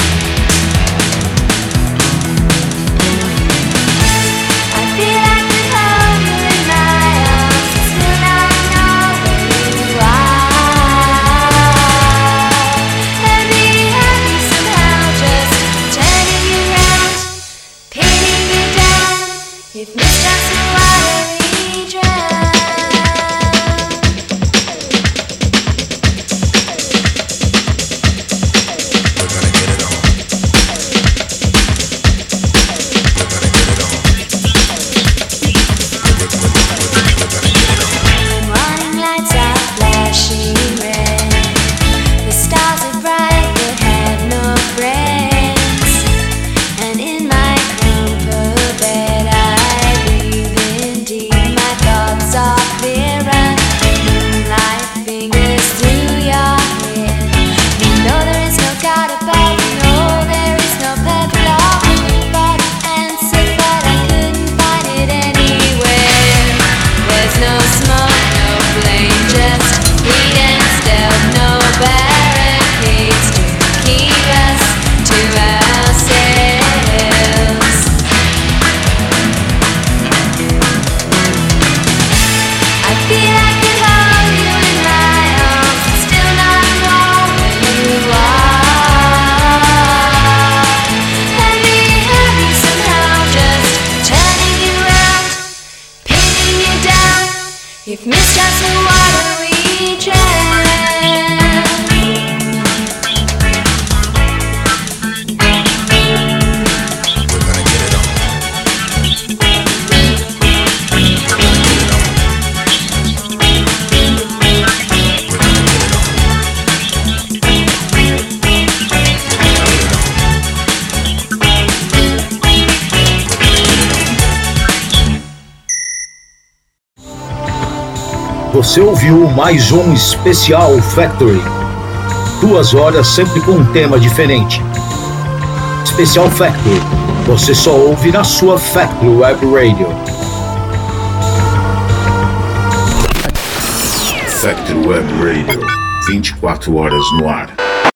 I feel I could hold you in my arms, but still not know where you are. And be happy somehow, just turning you round, pinning you down. If mistrust the water we drown. When warning lights are flashing red, the stars are bright but have no friends. And in my crumpled bed I breathe in deep. My thoughts are clearer. Moonlight fingers through your hair. You know there is no God above. You know there is no perfect law. You fought and said, but I couldn't find it anywhere. There's no smoke, no flame, just heat and stealth. No barricades to keep us to ourselves. I feel I could hold you in my arms, but still not know where you are. And be happy somehow, just turning you round, pinning you down. If mistrust the water we drown. Você ouviu mais um especial Factory. Duas horas sempre com um tema diferente. Especial Factory. Você só ouve na sua Factory Web Radio. Factory Web Radio. vinte e quatro horas no ar.